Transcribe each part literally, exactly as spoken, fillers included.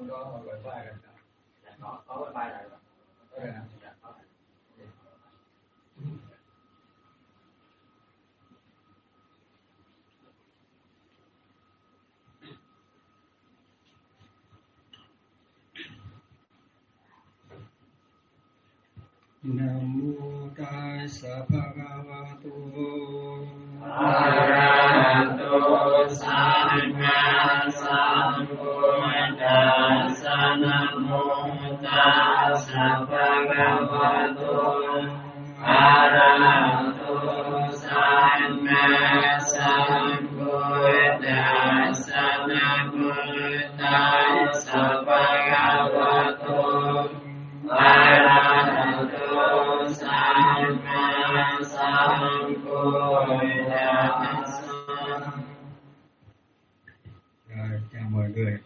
không có wifi gần cả. Có có wifi này rồi. Có rồi hả? Nam mô Tassa Bhagavato Arahato Samma Sambuddhassa. Nam mô Tassa Bhagavato Arahato Samma Sambuddhassa. Nam mô Tassa Bhagavato Arahato Samma Sambuddhassa. Rồi, chào mọi người.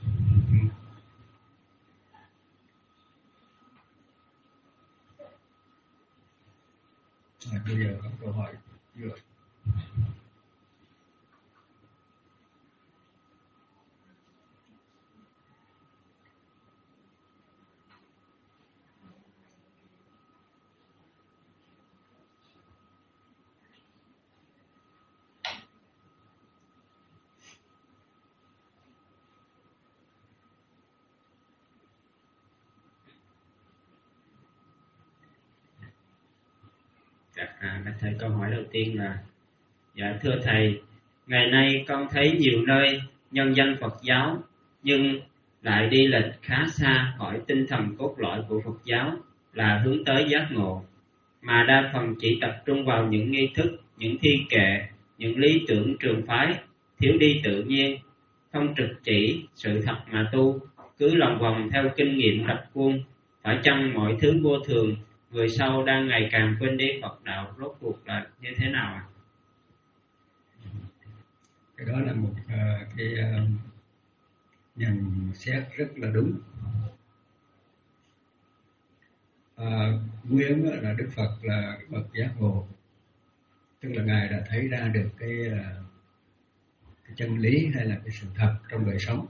Rồi, bây giờ có câu hỏi chưa? À, thầy, câu hỏi đầu tiên là: dạ thưa thầy, ngày nay con thấy nhiều nơi nhân danh Phật giáo nhưng lại đi lệch khá xa khỏi tinh thần cốt lõi của Phật giáo là hướng tới giác ngộ, mà đa phần chỉ tập trung vào những nghi thức, những thi kệ, những lý tưởng trường phái, thiếu đi tự nhiên, không trực chỉ sự thật mà tu, cứ lòng vòng theo kinh nghiệm rập khuôn. Phải chăng mọi thứ vô thường, người sau đang ngày càng quên đi Phật đạo, rốt cuộc là như thế nào ạ? Cái đó là một uh, cái uh, nhận xét rất là đúng. Uh, nguyên là Đức Phật là bậc giác ngộ, tức là Ngài đã thấy ra được cái, uh, cái chân lý hay là cái sự thật trong đời sống.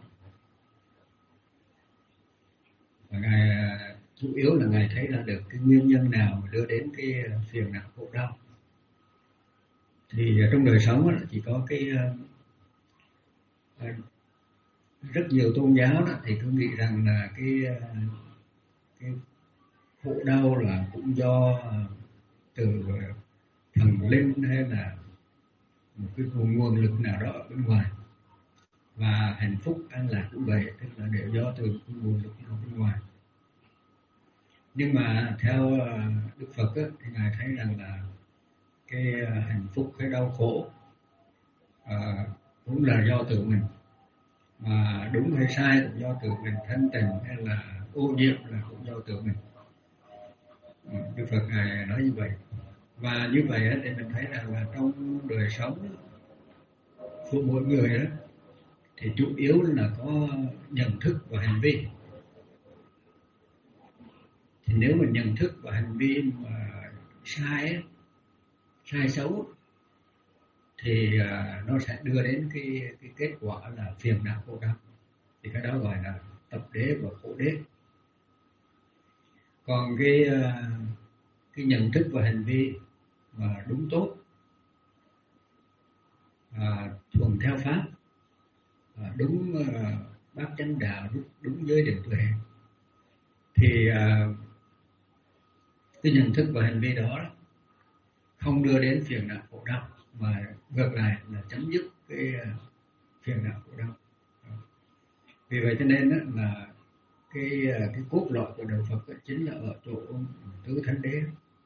Và Ngài uh, chủ yếu là Ngài thấy ra được cái nguyên nhân nào mà đưa đến cái phiền não khổ đau. Thì uh, trong đời sống uh, chỉ có cái uh, uh, rất nhiều tôn giáo đó, thì tôi nghĩ rằng là cái, uh, cái khổ đau là cũng do uh, từ uh, thần linh hay là một cái nguồn, nguồn lực nào đó ở bên ngoài. Và hạnh phúc an lạc cũng vậy, tức là đều do từ cái nguồn lực nào bên ngoài. Nhưng mà theo Đức Phật á, thì Ngài thấy rằng là cái hạnh phúc, cái đau khổ à, cũng là do tự mình, mà đúng hay sai cũng do tự mình, thanh tịnh hay là ô nhiễm là cũng do tự mình. Đức Phật Ngài nói như vậy. Và như vậy á, thì mình thấy rằng là trong đời sống của mỗi người đó, thì chủ yếu là có nhận thức và hành vi. Thì nếu mà nhận thức và hành vi mà sai, sai xấu, thì uh, nó sẽ đưa đến cái, cái kết quả là phiền não khổ đau. Thì cái đó gọi là tập đế và khổ đế. Còn cái, uh, cái nhận thức và hành vi mà đúng tốt, uh, thuần theo pháp, uh, đúng uh, bát chánh đạo, đúng, đúng giới định tuệ, thì uh, cái nhận thức và hành vi đó không đưa đến phiền não khổ đau, mà ngược lại là chấm dứt cái phiền não khổ đau. Vì vậy cho nên là cái cái cốt lõi của đạo Phật chính là ở chỗ tứ thánh đế.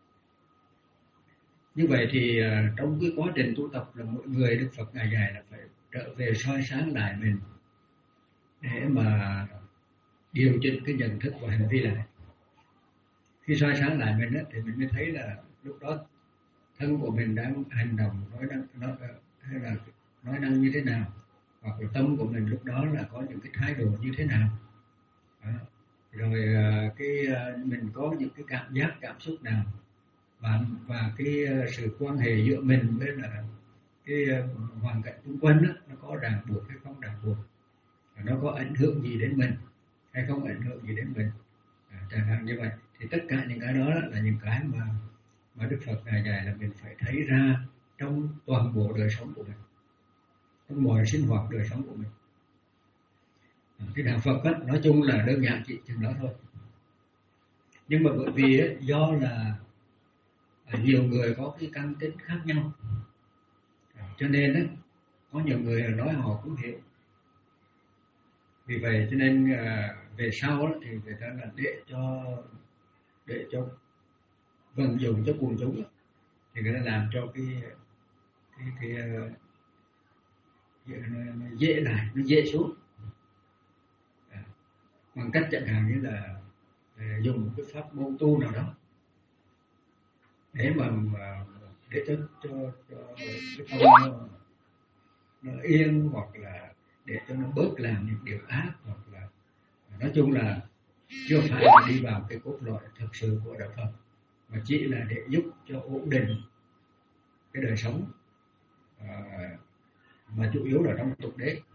Như vậy thì trong cái quá trình tu tập là mỗi người Đức Phật Ngài dạy là phải trở về soi sáng lại mình để mà điều chỉnh cái nhận thức và hành vi lại. Khi soi sáng lại mình ấy, thì mình mới thấy là lúc đó thân của mình đang hành động, nói năng, nói, hay là nói năng như thế nào, hoặc là tâm của mình lúc đó là có những cái thái độ như thế nào. Đó. Rồi cái mình có những cái cảm giác, cảm xúc nào, và và cái sự quan hệ giữa mình với là cái hoàn cảnh xung quanh đó, nó có ràng buộc hay không ràng buộc, nó có ảnh hưởng gì đến mình. hay không ảnh hưởng gì đến mình, à, chẳng hạn như vậy. Thì tất cả những cái đó là những cái mà mà Đức Phật ngài dạy là mình phải thấy ra trong toàn bộ đời sống của mình, trong mọi sinh hoạt đời sống của mình. À, cái đạo Phật á, nói chung là đơn giản chỉ chừng đó thôi. Nhưng mà bởi vì á, do là à, nhiều người có cái căn tính khác nhau, à, cho nên á, có nhiều người nói họ cũng hiểu. Vì vậy cho nên à, về sau đó, thì người ta là để cho để cho vận dụng cho quần chúng đó, thì người ta làm cho cái cái cái uh, nó dễ lại, nó dễ xuống, à, bằng cách chẳng hạn như là uh, dùng một cái pháp môn tu nào đó để mà, mà để cho cho, cho cái tâm nó, nó yên, hoặc là để cho nó bớt làm những điều ác, hoặc là nói chung là chưa phải là đi vào cái cốt lõi thực sự của đạo Phật, mà chỉ là để giúp cho ổn định cái đời sống, à, mà chủ yếu là trong tục đế.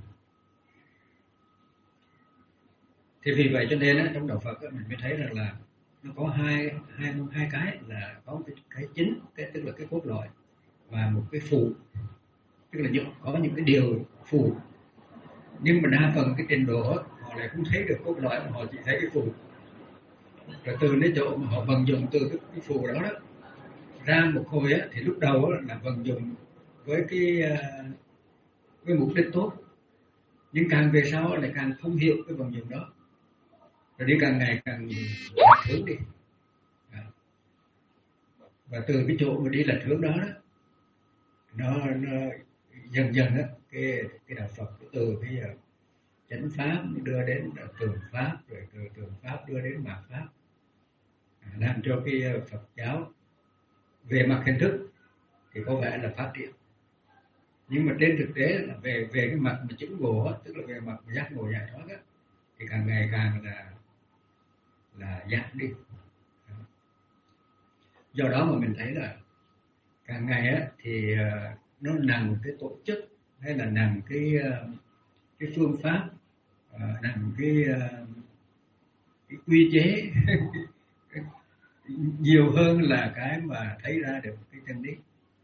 Thì vì vậy cho nên á, trong đạo Phật á, mình mới thấy rằng là nó có hai hai hai cái, là có cái, cái chính, cái tức là cái cốt lõi, và một cái phụ, tức là những, có những cái điều phụ, nhưng mà đa phần cái trình độ á, họ lại không thấy được cốt lõi, mà họ chỉ thấy cái phụ. Rồi từ cái chỗ mà họ vận dụng từ cái, cái phụ đó đó ra một hồi á, thì lúc đầu á, là vận dụng với cái với mục đích tốt, nhưng càng về sau lại càng không hiểu cái vận dụng đó, rồi đi càng ngày càng lệch hướng đi. Và từ cái chỗ mà đi lệch hướng đó, đó nó, nó dần dần á, cái cái đạo Phật từ cái uh, chánh pháp đưa đến tường pháp, rồi từ tường pháp đưa đến mạt pháp, làm cho cái Phật giáo về mặt hình thức thì có vẻ là phát triển, nhưng mà trên thực tế là về về cái mặt mà chứng ngộ, tức là về mặt giác ngộ giải thoát á, thì càng ngày càng là là giảm đi. Do đó mà mình thấy là càng ngày á thì uh, nó nằm cái tổ chức, hay là nằm cái uh, cái phương pháp, uh, nằm cái uh, cái quy chế nhiều hơn là cái mà thấy ra được cái chân lý.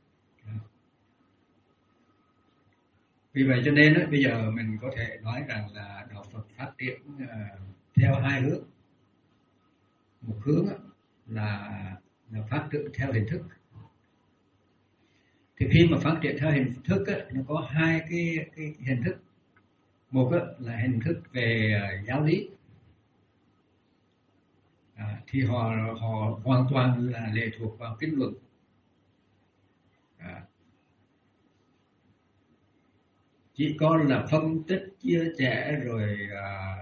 Vì vậy cho nên á, bây giờ mình có thể nói rằng là đạo Phật phát triển uh, theo hai hướng. Một hướng á, là, là phát triển theo hình thức. Thì khi mà phát triển theo hình thức á, nó có hai cái, cái hình thức. Một á, là hình thức về uh, giáo lý. À, thì họ họ hoàn toàn là lệ thuộc vào kinh luận. À, chỉ có là phân tích, chia sẻ, rồi à,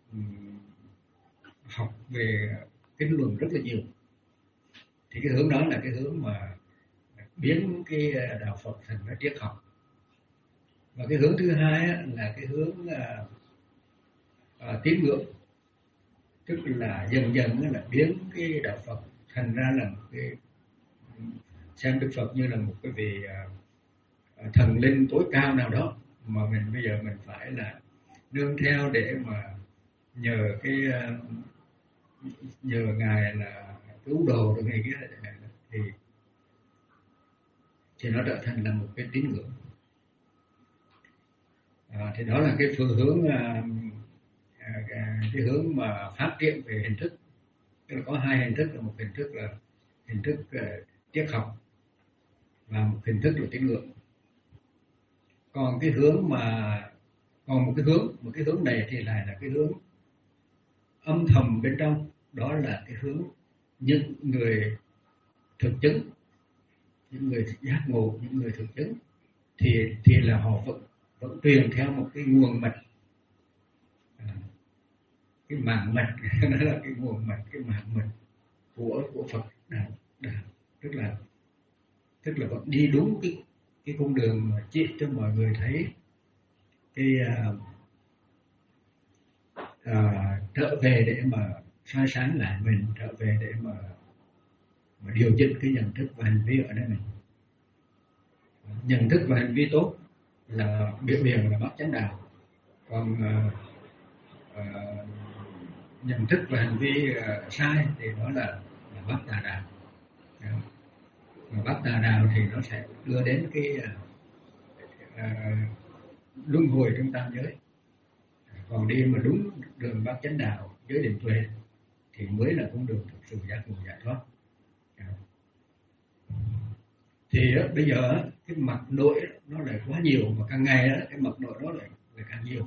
học về kinh luận rất là nhiều. Thì cái hướng đó là cái hướng mà biến cái đạo Phật thành cái triết học. Và cái hướng thứ hai á, là cái hướng à, à, tín ngưỡng, tức là dần dần là biến cái đạo Phật thành ra là một cái, xem Đức Phật như là một cái vị à, thần linh tối cao nào đó mà mình bây giờ mình phải là nương theo để mà nhờ cái nhờ ngài là cứu độ được ngày kia, thì thì nó trở thành là một cái tín ngưỡng. À, thì đó là cái phương hướng à, cái hướng mà phát triển về hình thức. Tức là có hai hình thức, là một hình thức là hình thức uh, triết học, và một hình thức là tín ngưỡng. Còn cái hướng mà còn một cái hướng một cái hướng này thì lại là cái hướng âm thầm bên trong, đó là cái hướng những người thực chứng, những người giác ngộ, những người thực chứng, thì thì là họ vẫn vẫn truyền theo một cái nguồn mật, à, cái mạng mật đó là cái nguồn mật, cái mạng mật của của Phật đạo, đạo tức là tức là vẫn đi đúng cái cái con đường mà chỉ cho mọi người thấy cái uh, uh, trở về để mà soi sáng lại mình, trở về để mà, mà điều chỉnh cái nhận thức và hành vi ở đây mình. Nhận thức và hành vi tốt là biểu hiện là bát chánh đạo, còn uh, uh, nhận thức và hành vi uh, sai thì đó là, là bắt tà đạo. Mà bắt tà đạo thì nó sẽ đưa đến cái uh, uh, luân hồi trong tam giới. Còn đi mà đúng đường bát chánh đạo, giới định tuệ thì mới là con đường thực sự giác ngộ giải thoát. Thì đó, bây giờ cái mặt nội nó lại quá nhiều, mà càng ngày đó, cái mặt nội đó lại, lại càng nhiều.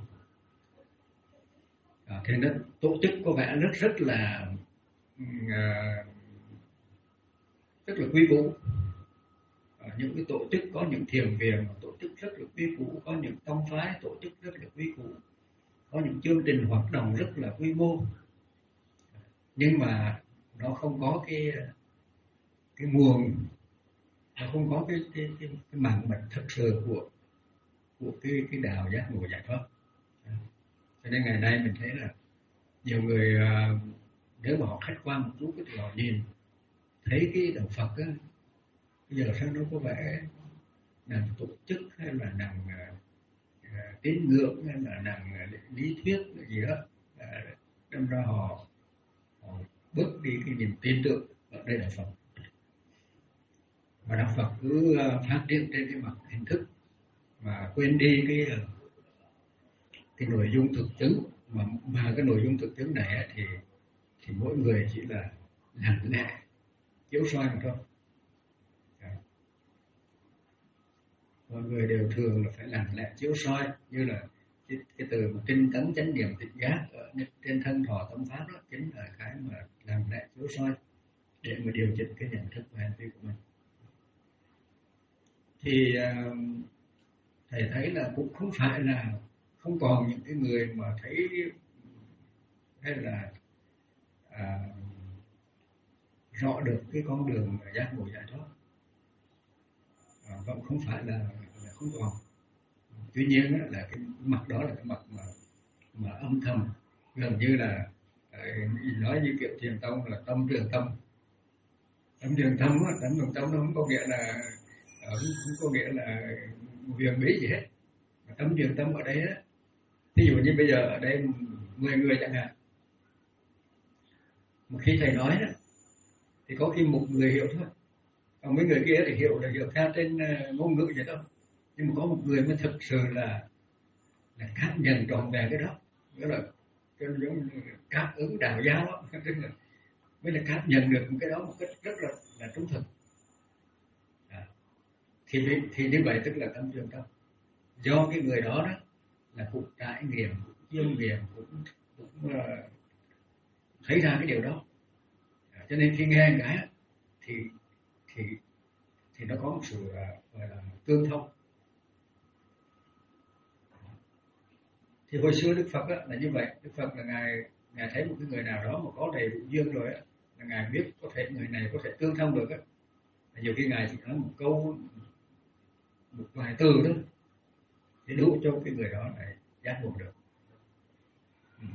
À, thì nó tổ chức có vẻ rất rất là uh, rất là quý cũ. À, những cái tổ chức có những thiền viện tổ chức rất là quý cũ, có những tông phái tổ chức rất là quý cũ, có những chương trình hoạt động rất là quy mô, nhưng mà nó không có cái cái nguồn, nó không có cái cái cái, cái mạng mạch thực sự của của cái cái đạo giác ngộ giải thoát. Cho nên ngày nay mình thấy là nhiều người uh, nếu mà họ khách quan một chút thì họ nhìn thấy cái đạo Phật á, bây giờ sao nó có vẻ làm tổ chức hay là làm uh, uh, tín ngưỡng hay là làm uh, lý thuyết gì đó, uh, đâm ra họ, họ bớt đi cái niềm tin tưởng ở đây là Phật. Và đạo Phật cứ uh, phát triển trên cái mặt hình thức mà quên đi cái uh, cái nội dung thực chứng, mà mà cái nội dung thực chứng này thì thì mỗi người chỉ là lặng lẽ chiếu soi mà thôi. Mọi người đều thường là phải lặng lẽ chiếu soi, như là cái, cái từ mà tinh tấn chánh niệm tỉnh giác ở trên thân thọ tâm pháp đó chính là cái mà lặng lẽ chiếu soi để mà điều chỉnh cái nhận thức và hành vi của mình. Thì uh, thầy thấy là cũng không phải là không còn những cái người mà thấy hay là à, rõ được cái con đường giác ngộ giải thoát, à, vẫn không phải là, là không còn. Tuy nhiên là cái mặt đó là cái mặt mà mà âm thầm, gần như là nói như kiểu thiền tông là tâm trường tâm. Tâm trường tâm á, tâm trường tâm nó không có nghĩa là không có nghĩa là huyền bí gì hết. Tâm trường tâm ở đây á, ví dụ như bây giờ ở đây mười người chẳng hạn, một khi thầy nói đó thì có khi một người hiểu thôi, còn mấy người kia thì hiểu là hiểu theo trên ngôn ngữ vậy thôi, nhưng mà có một người mới thực sự là là cảm nhận trọn vẹn cái đó, nghĩa là cái giống cảm ứng đạo giáo đó, tức là mới là cảm nhận được một cái đó một cách rất là là trung thực. À, thì thì như vậy tức là tâm trường tâm, do cái người đó đó là cũng trải nghiệm, cũng chiêm nghiệm, cũng cũng uh, thấy ra cái điều đó. À, cho nên khi nghe cái thì thì thì nó có một sự uh, gọi là tương thông. Thì hồi xưa Đức Phật á, là như vậy. Đức Phật là ngài ngài thấy một cái người nào đó mà có đầy đủ duyên rồi á, là ngài biết có thể người này có thể tương thông được á, nhiều khi ngài chỉ nói một câu, một vài từ thôi thì đủ cho cái người đó này giác ngộ được. Ừ.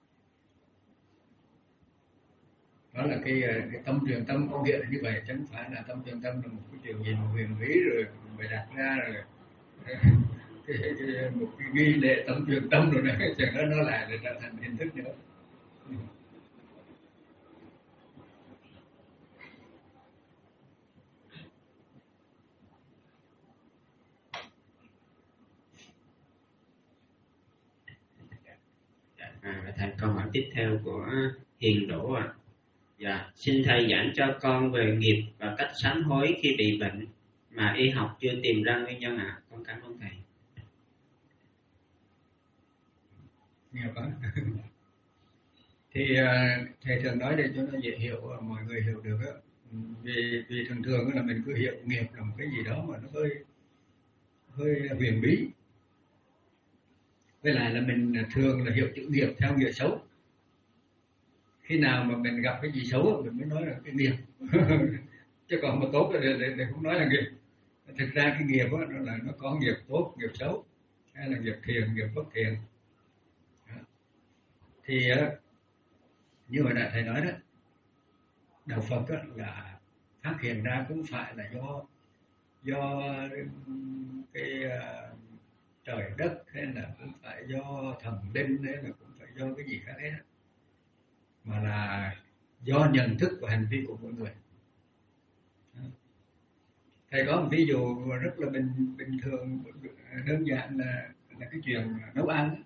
Đó là cái, cái tâm truyền tâm có nghĩa là như vậy, chứ không phải là tâm truyền tâm là một cái chuyện gì mà huyền bí rồi bày đặt ra rồi cái, cái, cái, một cái nghi lễ tâm truyền tâm rồi này, chẳng nó nó lại là trở thành hình thức nữa. Ừ. À, thầy câu hỏi tiếp theo của Hiền Đỗ ạ. À. Dạ, xin thầy giảng cho con về nghiệp và cách sám hối khi bị bệnh mà y học chưa tìm ra nguyên nhân ạ. À. Con cảm ơn thầy. Nghe quá. Thì thầy thường nói để cho nó dễ hiểu, mọi người hiểu được á. Vì vì thường thường là mình cứ hiểu nghiệp là một cái gì đó mà nó hơi hơi huyền bí. Với lại là mình thường là hiểu chữ nghiệp theo nghĩa xấu. Khi nào mà mình gặp cái gì xấu mình mới nói là cái nghiệp. Chứ còn mà tốt là để, để, để không nói là nghiệp. Thực ra cái nghiệp đó, nó là nó có nghiệp tốt, nghiệp xấu, hay là nghiệp thiện, nghiệp bất thiện. Đó. Thì như hồi nãy thầy nói đó, đạo Phật đó là phát hiện ra cũng phải là do do cái uh, trời đất, hay là cũng phải do thần linh, hay là cũng phải do cái gì khác hết. mà là do nhận thức và hành vi của mỗi người. Thầy có một ví dụ rất là bình bình thường, đơn giản là là cái chuyện nấu ăn.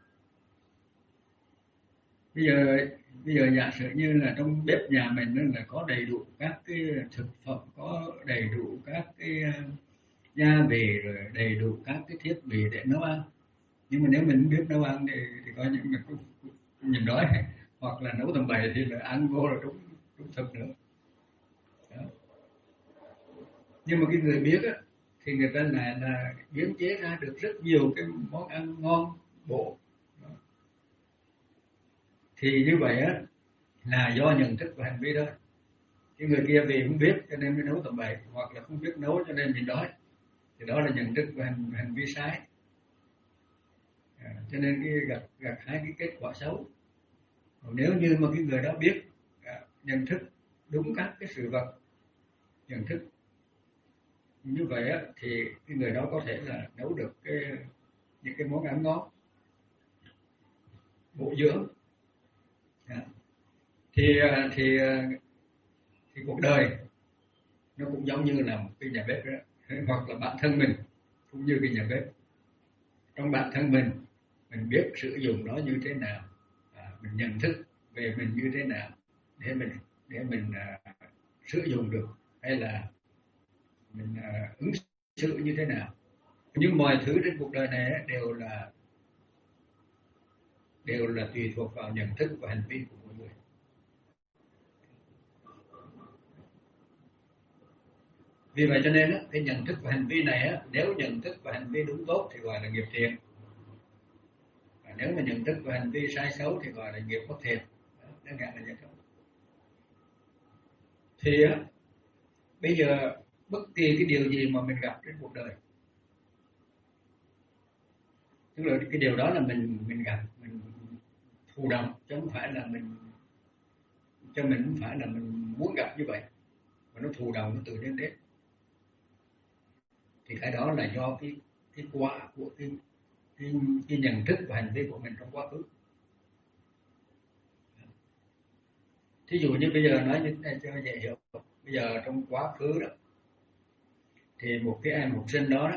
Bây giờ bây giờ giả sử như là trong bếp nhà mình là có đầy đủ các cái thực phẩm, có đầy đủ các cái gia vị, rồi đầy đủ các cái thiết bị để nấu ăn. Nhưng mà nếu mình biết nấu ăn thì thì coi như mình cũng nhìn đói, hoặc là nấu tầm bậy thì là ăn vô là đúng đúng thực nữa. Đó. Nhưng mà cái người biết á, thì người ta lại là biến chế ra được rất nhiều cái món ăn ngon bổ. Đó. Thì như vậy á là do nhận thức và hành vi đó. Cái người kia vì không biết cho nên mới nấu tầm bậy, hoặc là không biết nấu cho nên mình đói, thì đó là nhận thức và hành, hành vi sai. À, cho nên cái gặp gặp hai cái kết quả xấu. Còn nếu như mà cái người đó biết à, nhận thức đúng các cái sự vật, nhận thức như vậy á, thì cái người đó có thể là nấu được cái những cái món ăn ngon, bổ dưỡng. À, thì thì thì cuộc đời nó cũng giống như là một cái nhà bếp đó, hoặc là bản thân mình cũng như cái nhà bếp. Trong bản thân mình mình biết sử dụng nó như thế nào, à, mình nhận thức về mình như thế nào để mình để mình à, sử dụng được, hay là mình à, ứng xử như thế nào. Nhưng mọi thứ trên cuộc đời này đều là đều là tùy thuộc vào nhận thức và hành vi của mỗi người. Vì vậy cho nên cái nhận thức và hành vi này, nếu nhận thức và hành vi đúng tốt thì gọi là nghiệp thiện, và nếu mà nhận thức và hành vi sai xấu thì gọi là nghiệp bất thiện. Đơn giản là như thế. Thì bây giờ bất kỳ cái điều gì mà mình gặp trên cuộc đời, tức là cái điều đó là mình mình gặp, mình thụ động, chứ không phải là mình cho mình không phải là mình muốn gặp như vậy, mà nó thụ động, nó tự nhiên đến. Thì cái đó là do cái cái quả của cái, cái cái nhận thức và hành vi của mình trong quá khứ. Thí dụ như bây giờ nói như thế này cho dễ hiểu. Bây giờ trong quá khứ đó thì một cái em học sinh đó, đó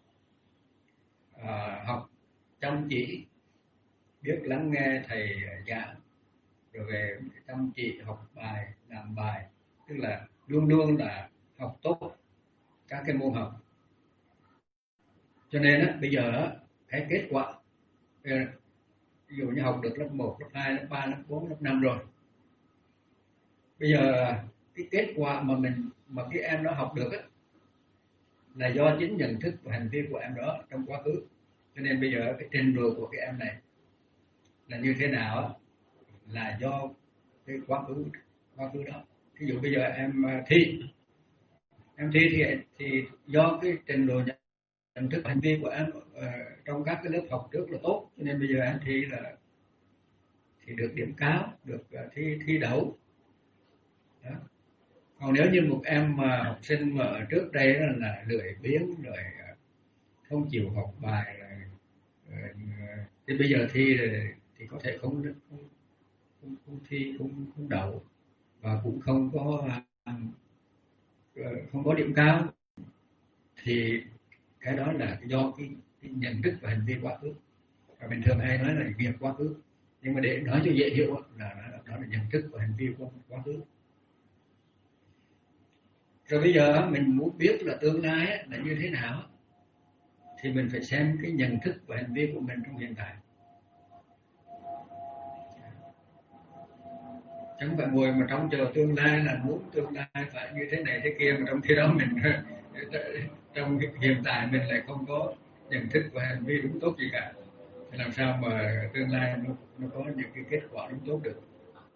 à, học chăm chỉ, biết lắng nghe thầy giảng, rồi về chăm chỉ học bài, làm bài, tức là luôn luôn là học tốt các cái môn học. Cho nên á, bây giờ á, cái kết quả ví dụ như học được lớp một, lớp hai, lớp ba, lớp bốn, lớp năm rồi. Bây giờ cái kết quả mà mình mà cái em đó học được á, là do chính nhận thức và hành vi của em đó trong quá khứ. Cho nên bây giờ cái trình độ của cái em này là như thế nào á, là do cái quá khứ quá khứ đó. Ví dụ bây giờ em thi em thi thì thì do cái trình độ nhận thức hành vi của em uh, trong các cái lớp học trước là tốt, cho nên bây giờ em thi là thì được điểm cao, được uh, thi thi đậu. Đó. Còn nếu như một em mà học sinh mà ở trước đây là, là lười biếng rồi uh, không chịu học bài rồi, uh, thì bây giờ thi rồi, thì có thể không không, không, không thi không, không đậu, và cũng không có uh, không có điểm cao, thì cái đó là do cái, cái nhận thức và hành vi quá khứ. Và bình thường hay nói là nghiệp quá khứ, nhưng mà để nói cho dễ hiểu là đó, đó là nhận thức và hành vi của quá khứ. Rồi bây giờ mình muốn biết là tương lai là như thế nào, thì mình phải xem cái nhận thức và hành vi của mình trong hiện tại. Chẳng phải ngồi mà trong chờ tương lai là muốn tương lai phải như thế này thế kia, mà trong khi đó mình trong hiện tại mình lại không có nhận thức và hành vi đúng tốt gì cả, thì làm sao mà tương lai nó, nó có những cái kết quả đúng tốt được.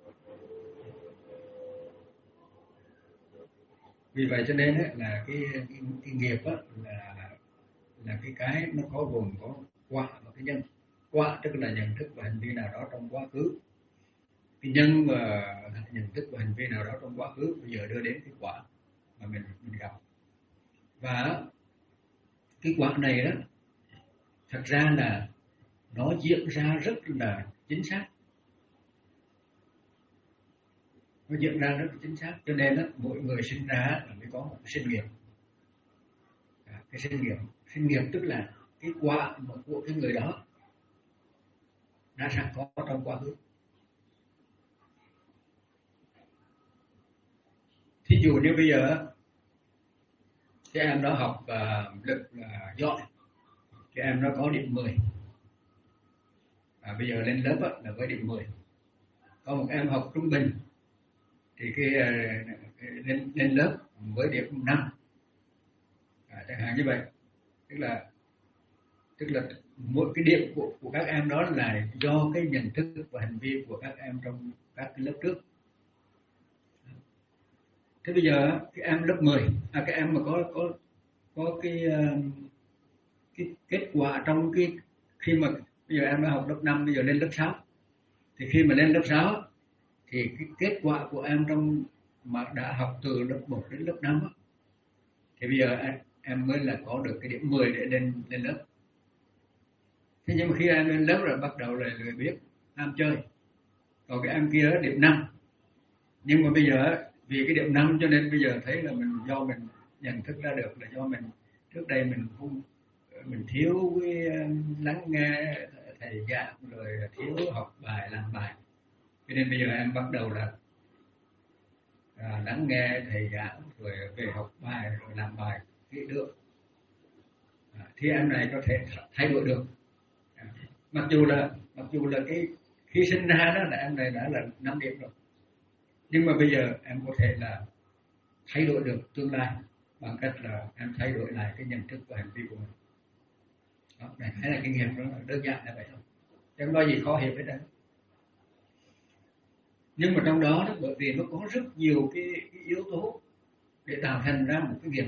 Vì vậy cho nên là cái, cái, cái nghiệp là là cái cái nó có gồm có quả và cái nhân. Quả tức là nhận thức và hành vi nào đó trong quá khứ, cái nhân và nhận thức và hành vi nào đó trong quá khứ bây giờ đưa đến cái quả mà mình mình gặp. Và cái quả này đó thật ra là nó diễn ra rất là chính xác. nó diễn ra rất là chính xác. Cho nên đó, mỗi người sinh ra là mới có một cái sinh nghiệp. À, cái sinh nghiệp sinh nghiệp tức là cái quả của cái người đó đã sẵn có trong quá khứ. Thí dụ như bây giờ cái em đó học uh, lực uh, giỏi, cái em nó có điểm mười, à, bây giờ lên lớp á, là với điểm mười. Có một em học trung bình thì cái uh, lên, lên lớp với điểm năm, à, chẳng hạn như vậy. Tức là tức là mỗi cái điểm của, của các em đó là do cái nhận thức và hành vi của các em trong các cái lớp trước. Thế bây giờ cái em lớp mười, à, cái em mà có có có cái cái kết quả trong cái khi mà bây giờ em đã học lớp năm, bây giờ lên lớp sáu, thì khi mà lên lớp sáu thì cái kết quả của em trong mà đã học từ lớp một đến lớp năm thì bây giờ em, em mới là có được cái điểm mười để lên lên lớp. Thế nhưng mà khi em lên lớp rồi bắt đầu là lười biết, ham chơi. Còn cái em kia điểm năm, nhưng mà bây giờ vì cái điểm năm cho nên bây giờ thấy là mình do mình nhận thức ra được là do mình trước đây mình không mình thiếu cái lắng nghe thầy giảng, rồi thiếu học bài làm bài, cho nên bây giờ em bắt đầu là à, lắng nghe thầy giảng rồi về học bài rồi làm bài kỹ được, à, thì em này có thể thay đổi được. À, mặc dù là mặc dù là cái khi sinh ra đó là em này đã là năm điểm rồi, nhưng mà bây giờ em có thể là thay đổi được tương lai bằng cách là em thay đổi lại cái nhận thức và hành vi của mình. Đó, này thấy là kinh nghiệm đó là đơn giản là vậy thôi, chẳng có gì khó hiểu hết đó. Nhưng mà trong đó, đó bởi vì nó có rất nhiều cái, cái yếu tố để tạo thành ra một cái nghiệp,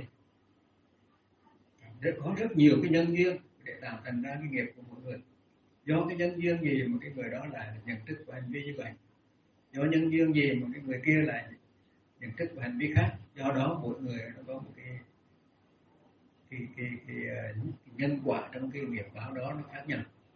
để có rất nhiều cái nhân duyên để tạo thành ra cái nghiệp của mỗi người. Do cái nhân duyên gì mà cái người đó là nhận thức và hành vi như vậy, do nhân duyên gì mà cái người kia lại nhận thức và hành vi khác. Do đó mỗi người nó có một cái cái cái, cái, cái, cái nhân quả trong cái nghiệp báo đó nó khác nhau.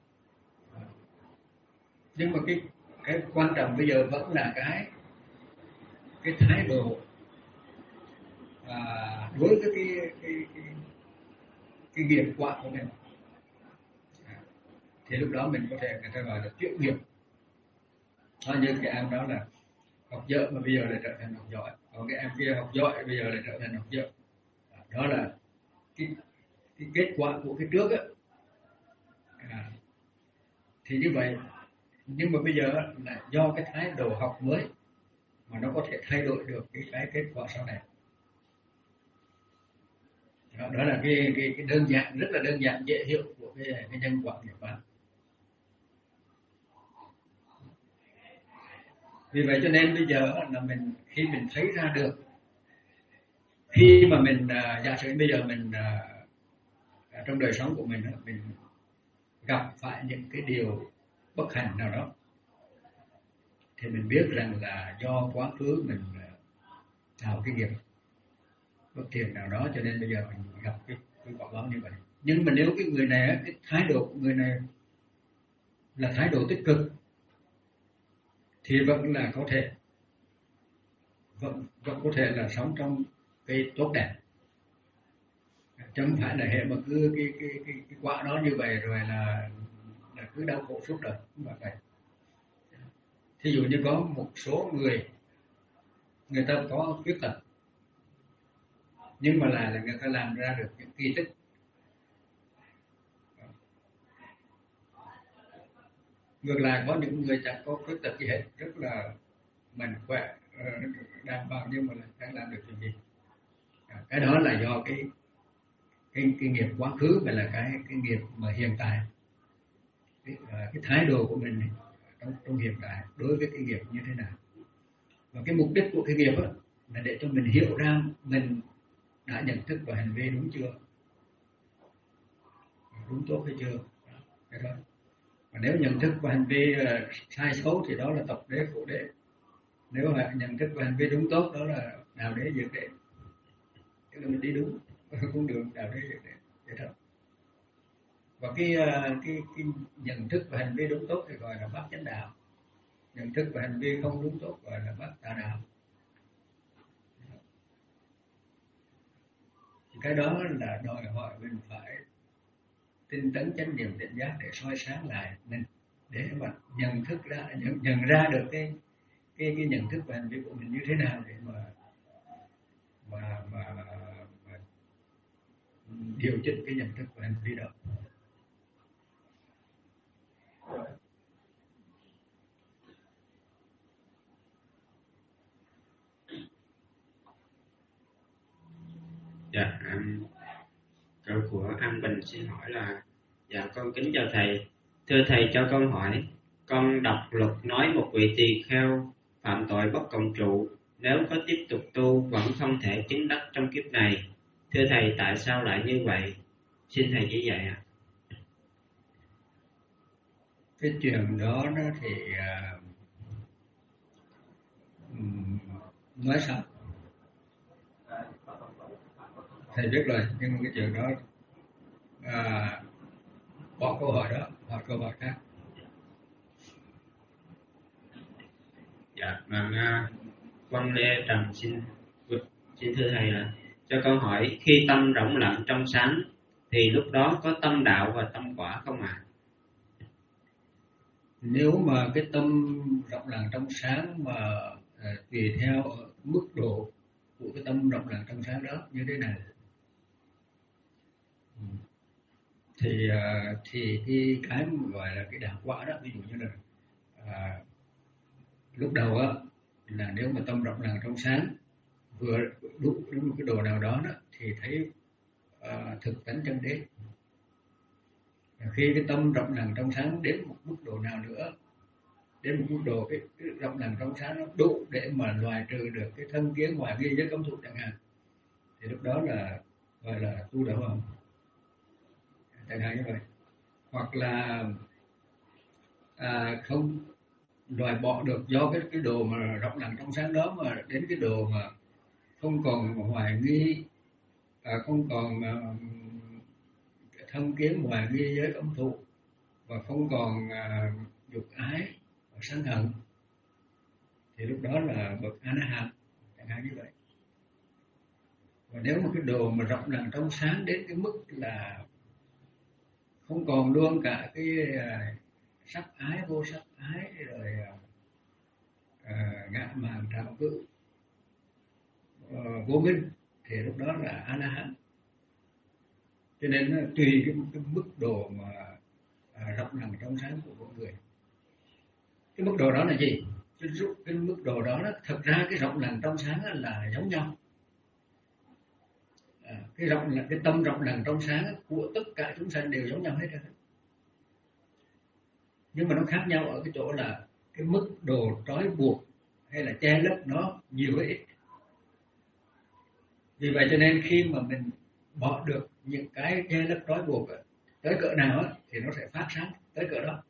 Nhưng mà cái cái quan trọng bây giờ vẫn là cái cái thái độ à, đối với cái cái cái, cái nghiệp quả của mình. À, thì lúc đó mình có thể người ta gọi là chuyển nghiệp. Đó, như cái em đó là học dở mà bây giờ lại trở thành học giỏi, còn cái em kia học giỏi bây giờ lại trở thành học dở. Đó là cái cái kết quả của cái trước á. À, thì như vậy, nhưng mà bây giờ là do cái thái độ học mới mà nó có thể thay đổi được cái cái kết quả sau này. Đó, đó là cái, cái cái đơn giản, rất là đơn giản dễ hiểu của cái cái nhân quả nghiệp báo. Vì vậy cho nên bây giờ là mình khi mình thấy ra được, khi mà mình uh, giả sử bây giờ mình uh, trong đời sống của mình mình gặp phải những cái điều bất hạnh nào đó thì mình biết rằng là do quá khứ mình tạo cái nghiệp bất thiện nào đó, cho nên bây giờ mình gặp cái cái quả báo như vậy. Nhưng mà nếu cái người này, cái thái độ của người này là thái độ tích cực thì vẫn là có thể vẫn vẫn có thể là sống trong cái tốt đẹp, chứ không phải là hệ mà cứ cái cái cái, cái quả đó như vậy rồi là là cứ đau khổ suốt đời, không phải vậy. Thí dụ như có một số người người ta có khuyết tật nhưng mà là, là người ta làm ra được những kỳ tích. Ngược lại có những người chẳng có khuyết tật gì hết, rất là mạnh khỏe, đảm bảo, nhưng mà là chẳng làm được chuyện gì. Cái đó là do cái cái, cái nghiệp quá khứ, và là cái cái nghiệp mà hiện tại, cái, cái thái độ của mình trong, trong hiện tại đối với cái nghiệp như thế nào. Và cái mục đích của cái nghiệp đó là để cho mình hiểu ra mình đã nhận thức và hành vi đúng chưa, đúng tốt hay chưa. Cái đó. Và nếu nhận thức và hành vi uh, sai xấu thì đó là tập đế khổ đế. Nếu là nhận thức và hành vi đúng tốt đó là đạo đế diệt đế. Tức là mình đi đúng con đường đạo đế diệt đế. Vậy thôi. Và cái, uh, cái cái nhận thức và hành vi đúng tốt thì gọi là bát chánh đạo. Nhận thức và hành vi không đúng tốt gọi là bát tà đạo. cái đó là đòi hỏi mình phải tinh tấn chánh niệm tỉnh giác để soi sáng lại mình, để mà nhận thức ra nhận, nhận ra được cái cái cái nhận thức và hành vi của mình như thế nào để mà mà mà, mà điều chỉnh cái nhận thức và hành vi đó. Dạ, um, câu của An Bình xin hỏi là: dạ con kính chào thầy, thưa thầy cho con hỏi, con đọc luật nói một vị tỳ kheo phạm tội bất cộng trụ, nếu có tiếp tục tu vẫn không thể chứng đắc trong kiếp này. Thưa thầy, tại sao lại như vậy? Xin thầy chỉ dạy ạ. Cái chuyện đó nó thì uh, nói sao thầy biết rồi, nhưng mà cái chuyện đó à, bỏ câu hỏi đó, hỏi câu hỏi khác. Dạ, mà uh, Quang Lê Trần xin xin thưa thầy là cho con hỏi, khi tâm rỗng lặng trong sáng thì lúc đó có tâm đạo và tâm quả không ạ? À? Nếu mà cái tâm rộng lặng trong sáng mà à, tùy theo mức độ của cái tâm rộng lặng trong sáng đó như thế này, thì à, thì cái cái gọi là cái đạo quả đó, ví dụ như là à, lúc đầu á là nếu mà tâm rộng lặng trong sáng vừa đúng đúng một cái độ nào đó, đó thì thấy à, thực tánh chân đế. Khi cái tâm rộng lặng trong sáng đến một mức độ nào nữa, đến một mức độ cái, cái rộng lặng trong sáng nó đủ để mà loại trừ được cái thân kiến ngoại nghi với cấm thủ chẳng hạn, thì lúc đó là gọi là tu đạo hồng chẳng hạn như vậy. Hoặc là à, không loại bỏ được do cái cái đồ mà rộng lặng trong sáng đó mà đến cái đồ mà không còn hoài nghi, à, không còn à, thân kiến hoài nghi với cấm thủ, và không còn à, dục ái và sân hận, thì lúc đó là bậc A La Hán chẳng hạn như vậy. Và nếu mà cái đồ mà rộng lặng trong sáng đến cái mức là không còn luôn cả cái à, sắc ái vô sắc ái, rồi à, ngã mạn trạo cự à, vô minh, thì lúc đó là A La Hán. Cho nên tùy cái, cái mức độ mà à, rộng lặng trong sáng của con người. Cái mức độ đó là gì? Cái, cái mức độ đó, đó thật ra cái rộng lặng trong sáng là giống nhau. À, cái rộng là cái tâm rộng lặng trong sáng của tất cả chúng sanh đều giống nhau hết rồi. Nhưng mà nó khác nhau ở cái chỗ là cái mức độ trói buộc hay là che lấp nó nhiều hay ít. Vì vậy cho nên khi mà mình bỏ được những cái che lấp trói buộc tới cỡ nào thì nó sẽ phát sáng tới cỡ đó.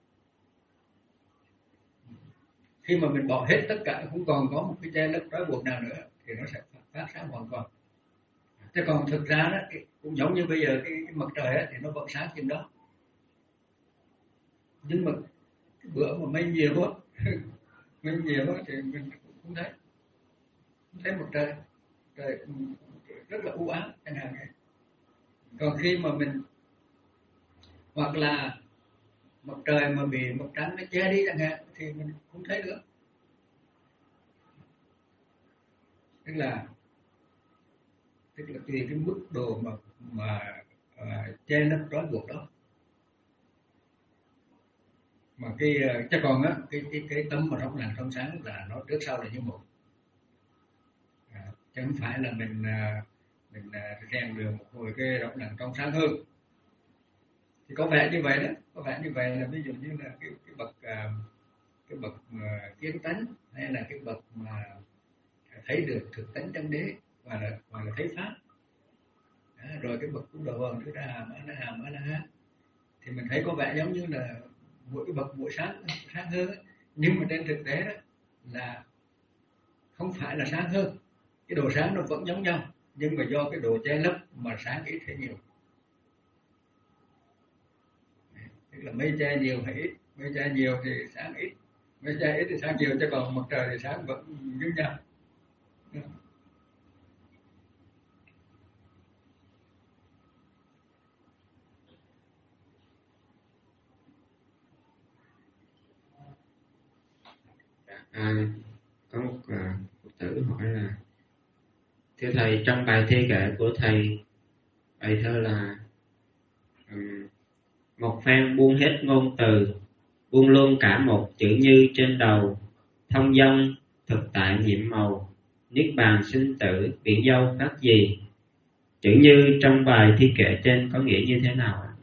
Khi mà mình bỏ hết tất cả, không còn có một cái che lấp trói buộc nào nữa, thì nó sẽ phát sáng hoàn toàn. Thế còn thực ra đó, cũng giống như bây giờ cái, cái mặt trời ấy, thì nó vẫn sáng trên đó. Nhưng mà cái bữa mà mây nhiều quá, mây nhiều quá thì mình cũng không thấy, không thấy mặt trời, trời rất là u ám chẳng hạn. Còn khi mà mình hoặc là mặt trời mà bị mặt trăng nó che đi chẳng hạn, thì mình không thấy nữa. Tức là tức là tùy cái mức độ mà mà à, che lấp trói buộc đó. Mà cái chắc còn á cái cái cái tấm mà rộng lặng trong sáng là nó trước sau là như một, à, chứ không phải là mình mình rèn được một hồi cái rộng lặng trong sáng hơn. Thì có vẻ như vậy đó, có vẻ như vậy là ví dụ như là cái cái bậc cái bậc mà kiến tánh, hay là cái bậc mà thấy được thực tánh chân đế, hoặc là hoặc là thấy pháp. Đó, rồi cái bậc cũng đầu vần thứ đà hàm, a la hàm, a la hán, thì mình thấy có vẻ giống như là mỗi cái bậc mỗi sáng sáng hơn ấy. Nhưng mà trên thực tế đó là không phải là sáng hơn, cái độ sáng nó vẫn giống nhau, nhưng mà do cái độ che lấp mà sáng ít hay nhiều. Tức là mây che nhiều hay ít, mây che nhiều thì sáng ít, mây che ít thì sáng nhiều, chứ còn mặt trời thì sáng vẫn giống nhau. hỏi là thưa thầy, trong bài thi kệ của thầy, bài thơ là um, một phen buông hết ngôn từ, buông luôn cả một chữ như trên đầu, thông dong thực tại nhiệm màu, niết bàn sinh tử biển dâu khác gì. Chữ như trong bài thi kệ trên có nghĩa như thế nào ạ?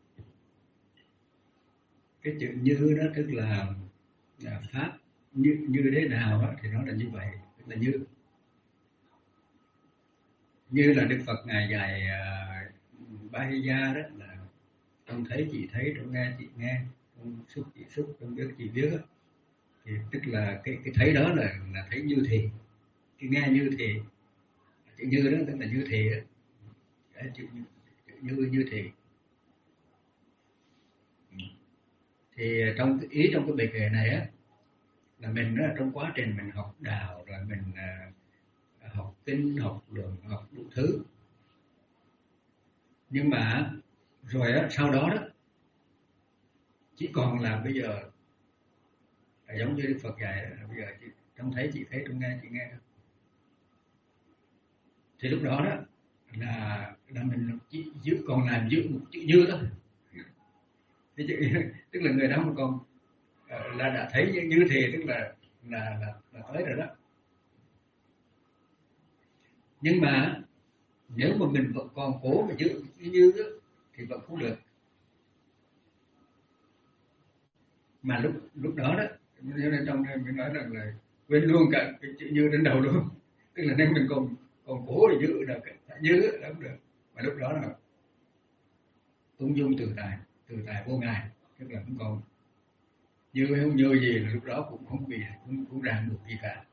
Cái chữ như đó tức là, là pháp như như thế nào đó thì nó là như vậy, tức là như như là Đức Phật ngài dạy uh, Bahija đó là trông thấy chị thấy, trông nghe chị nghe, trông xúc chị xúc, trông biết chị biết đó. Thì tức là cái cái thấy đó là là thấy như thì, cái nghe như thì, chữ như đó tức là như thì đó. Chữ, chữ như như thì thì trong cái ý trong cái bài kệ này á là mình đó, trong quá trình mình học đạo rồi mình uh, học kinh, học lượng, học đủ thứ, nhưng mà rồi á sau đó đó chỉ còn là bây giờ là giống như Đức Phật dạy là bây giờ chỉ trông thấy chị thấy, trông nghe chị nghe, thì lúc đó đó là là mình chỉ giữ còn làm giữ một chữ như thôi. Thì chữ, tức là người đó mà còn uh, là đã thấy như, như thì tức là là là, là tới rồi đó. Nhưng mà nếu mà mình vẫn còn cố mà giữ như đó, thì vẫn không được. Mà lúc lúc đó đó nên trong đây mình nói rằng là quên luôn cả cái chữ như đến đầu luôn, tức là nếu mình còn còn cố để giữ được phải như đó không được. Mà lúc đó là ung dung tự tại, tự tại vô ngại, tức là không còn như không như gì, là lúc đó cũng không bị cũng cũng ràng buộc gì cả.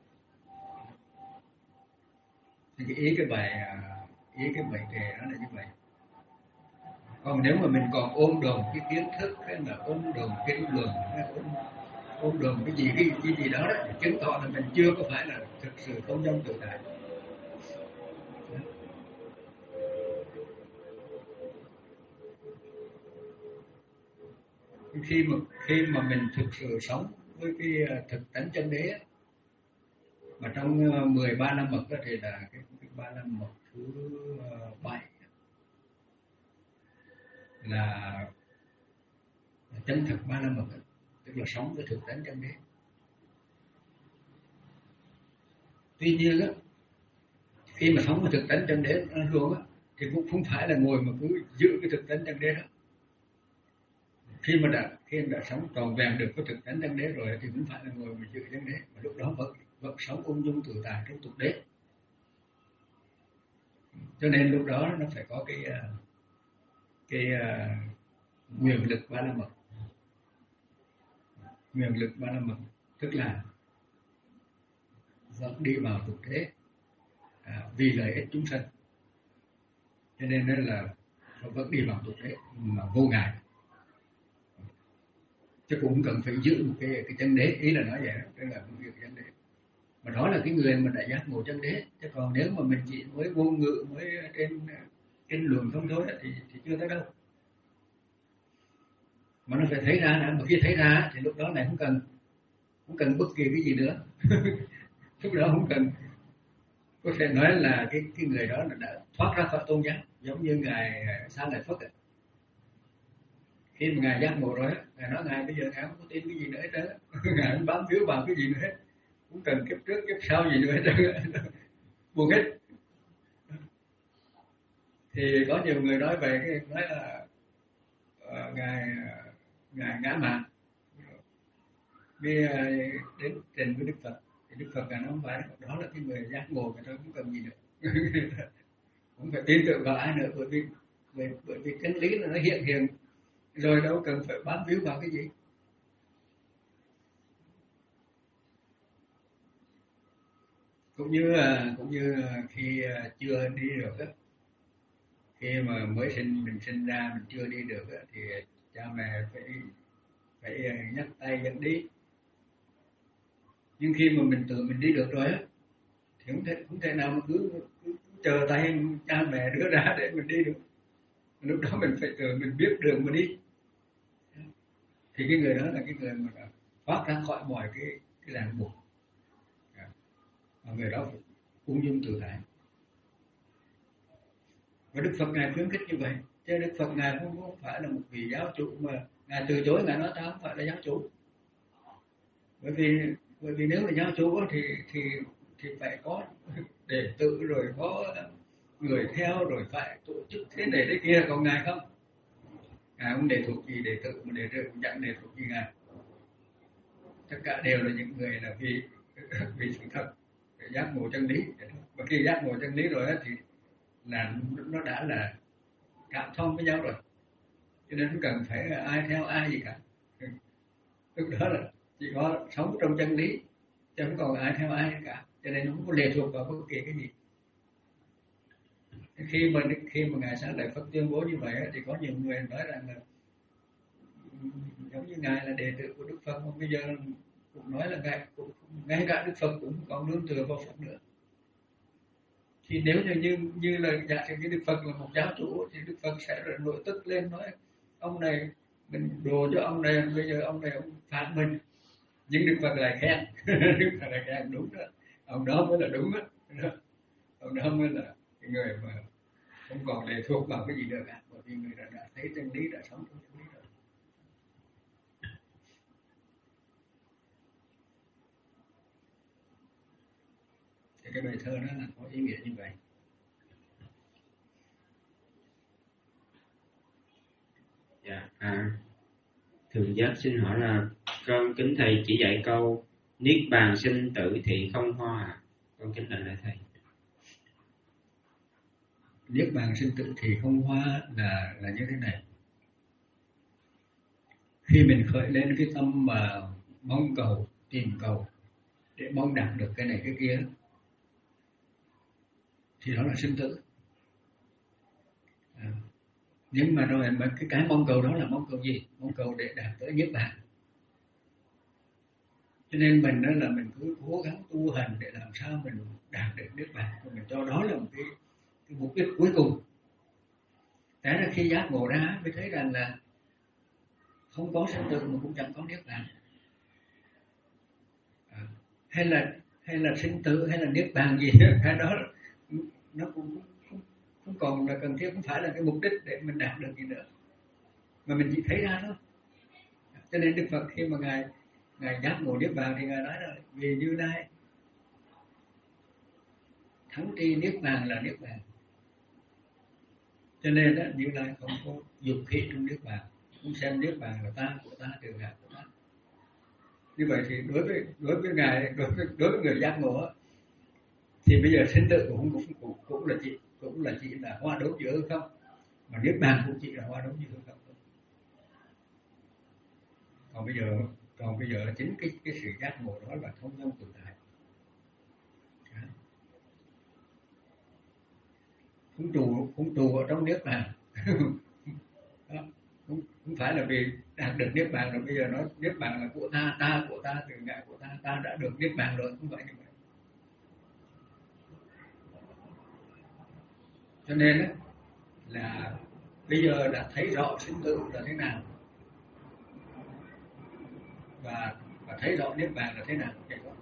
Thì cái ý cái bài ý cái bài kệ đó là như vậy. Còn nếu mà mình còn ôm đồm cái kiến thức, hay là ôm đồm kinh luận, hay ôm ôm đồm cái gì cái, cái gì đó đó để chứng tỏ là mình chưa có phải là thực sự không dông tự tại. Khi mà khi mà mình thực sự sống với cái thực tánh chân đế, mà trong mười ba la mật đó thì là cái, cái ba la mật thứ bảy là, là chân thực ba la mật, tức là sống với thực tánh chân đế. Tuy nhiên á, khi mà sống với thực tánh chân đế luôn á, thì cũng không phải là ngồi mà cứ giữ cái thực tánh chân đế đó. Khi mà đã khi mà đã sống tròn vẹn được cái thực tánh chân đế rồi thì cũng phải là ngồi mà giữ chân đế, mà lúc đó vẫn vẫn sống ung dung tự tại trong tục đế. Cho nên lúc đó nó phải có cái cái uh, nguyện lực ba la mật. Nguyện lực ba la mật tức là vẫn đi vào tục đế à, vì lợi ích chúng sanh. Cho nên đó là nó vẫn đi vào tục đế mà vô ngại, chứ cũng cần phải giữ một cái cái chân đế. Ý là nói vậy đó, tức là một cái chân đế. Mà đó là cái người mà đã giác ngộ chân đế. Chứ còn nếu mà mình chỉ mới vô ngự, mới trên trên luồng không thôi thì thì chưa tới đâu. Mà nó phải thấy ra, mà khi thấy ra thì lúc đó này không cần không cần bất kỳ cái gì nữa. Lúc đó không cần, có thể nói là cái cái người đó là đã thoát ra khỏi tôn giáo, giống như ngài Sa Lợi Phất ấy. Khi mà ngài giác ngộ rồi á, ngài nói ngài bây giờ ngài không có tin cái gì nữa hết trơn, ngài không bám víu vào cái gì nữa hết, không cần kiếp trước kiếp sau gì nữa hết trơn, buông hết. Thì có nhiều người nói về cái nói là uh, ngài ngài ngã mạn đi uh, đến trình với Đức Phật, thì Đức Phật ngài nói không phải, đó là cái người giác ngộ, người ta không cần gì nữa. Cũng phải tin tưởng vào ai nữa, bởi vì bởi, bởi vì chân lý là nó hiện hiện rồi, đâu cần phải bám víu vào cái gì. Cũng như cũng như khi chưa đi được á, khi mà mới sinh mình sinh ra mình chưa đi được á, thì cha mẹ phải phải nhắc tay dẫn đi. Nhưng khi mà mình tự mình đi được rồi á, thì không thể không thể nào mà cứ, cứ chờ tay cha mẹ đưa ra để mình đi được. Lúc đó mình phải tự mình biết đường mà đi. Thì cái người đó là cái người mà đã thoát ra khỏi mọi cái cái ràng buộc. Người đó ung dung tự tại. Và Đức Phật ngài khuyến khích như vậy, chứ Đức Phật ngài không, không phải là một vị giáo chủ mà ngài từ chối, ngài nói ta không phải là giáo chủ. Bởi vì bởi vì nếu là giáo chủ thì thì thì phải có đệ tử, rồi có người theo, rồi phải tổ chức thế này thế kia, còn ngài không, ngài không đệ thuộc gì đệ tử, mà đệ tử cũng chẳng đệ thuộc gì ngài. Tất cả đều là những người là vì vì sự thật, giác ngộ chân lý. Và khi giác ngộ chân lý rồi đó, thì là nó đã là cảm thông với nhau rồi, cho nên không cần phải ai theo ai gì cả. Lúc đó là chỉ có sống trong chân lý, chứ không còn ai theo ai cả, cho nên không có lệ thuộc vào bất kỳ cái gì. Khi mà khi mà ngài sáng đại Phật tuyên bố như vậy thì có nhiều người nói rằng là giống như ngài là đệ tử của Đức Phật, mà bây giờ cũng nói là ngài cũng, ngay cả Đức Phật cũng còn nương tựa vào Phật nữa. Thì nếu như như, như là giả sử như Đức Phật là một giáo chủ thì Đức Phật sẽ nổi tức lên, nói ông này mình đồ cho ông này, bây giờ ông này ông phạt mình, nhưng Đức Phật lại khen. Đức Phật lại khen đúng đó, ông đó mới là đúng đó, ông đó mới là cái người mà không còn lệ thuộc vào cái gì nữa cả, bởi vì người đã, đã thấy chân lý, đã sống trong chân lý rồi. Thì cái bài thơ đó là có ý nghĩa như vậy. Dạ, à, Thường Giác xin hỏi là con kính thầy chỉ dạy câu niết bàn sinh tử thị không hoa à? Con kính đảnh lễ thầy. Niết bàn sinh tử thì không hoa là là như thế này. Khi mình khởi lên cái tâm mà mong cầu, tìm cầu để mong đạt được cái này cái kia, thì đó là sinh tử. À, nhưng mà rồi mà cái cái mong cầu đó là mong cầu gì? Mong cầu để đạt tới niết bàn. Cho nên mình đó là mình cứ cố gắng tu hành để làm sao mình đạt được niết bàn, và mình cho đó là một cái, cái mục đích cuối cùng. Thế là khi giác ngộ ra mới thấy rằng là không có sinh tử mà cũng chẳng có niết bàn. À, hay là hay là sinh tử hay là niết bàn gì cái đó nó cũng không, không còn là cần thiết, không phải là cái mục đích để mình đạt được gì nữa, mà mình chỉ thấy ra thôi. Cho nên Đức Phật khi mà ngài ngài giác ngộ niết bàn thì ngài nói là vì Như Lai thắng tri niết bàn là niết bàn. Cho nên đó, Như Lai không có dục khí trong niết bàn, không xem niết bàn là ta của ta, từ ngã của ta. Như vậy thì đối với đối với ngài, đối với đối với người giác ngộ thì bây giờ sinh tử cũng cũng cũng, cũng là chỉ cũng là chỉ là hoa đốt giữa hư không, mà niết bàn cũng chỉ là hoa đốt giữa hư không. Còn bây giờ còn bây giờ chính cái cái sự giác ngộ đó là thông dong tự tại, không trụ không trụ ở trong niết bàn. Đó. Không, không phải là vì đạt được niết bàn rồi bây giờ nói niết bàn là của ta, ta của ta, từ ngã của ta, ta đã được niết bàn rồi, không phải như vậy. Cho nên đó, là bây giờ đã thấy rõ sinh tử là thế nào, và và thấy rõ niết bàn là thế nào.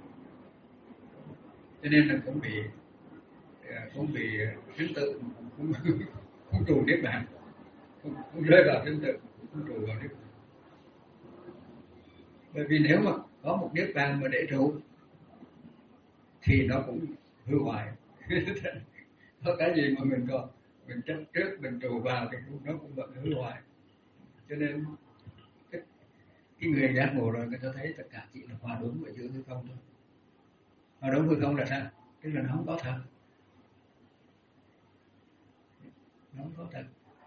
Cho nên là cũng bị cũng bị sinh tử, cũng không trụ niết bàn, không, không rơi vào sinh tử, không trụ vào niết bàn. Bởi vì nếu mà có một niết bàn mà để trụ thì nó cũng hư hoại. Có cái gì mà mình còn mình chấp trước mình trụ vào thì nó cũng vẫn hư hoại. Cho nên cái, cái người giác ngộ rồi người ta thấy tất cả chỉ là hòa đúng và giữa hư không thôi. Hòa đúng hư không là sao? Tức là nó không có thật, nó không có thật.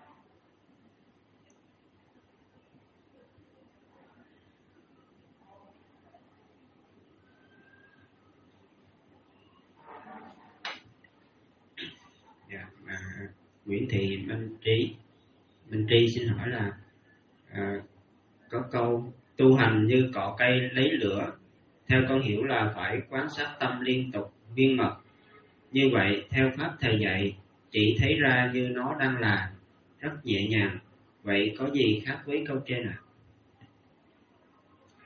Dạ, à, Nguyễn Thị Minh Trí Minh Tri xin hỏi là à, có câu tu hành như cọ cây lấy lửa, theo con hiểu là phải quan sát tâm liên tục viên mật. Như vậy theo pháp thầy dạy chỉ thấy ra như nó đang là rất nhẹ nhàng, vậy có gì khác với câu trên ạ? À?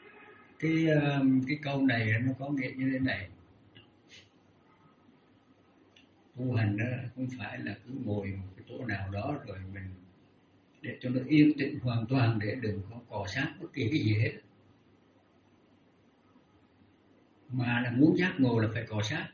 Cái cái câu này nó có nghĩa như thế này. tu hành đó không phải là cứ ngồi một cái chỗ nào đó rồi mình để cho nó yên tĩnh hoàn toàn để đừng có cọ sát bất kỳ cái gì hết, mà là muốn giác ngộ là phải cọ sát.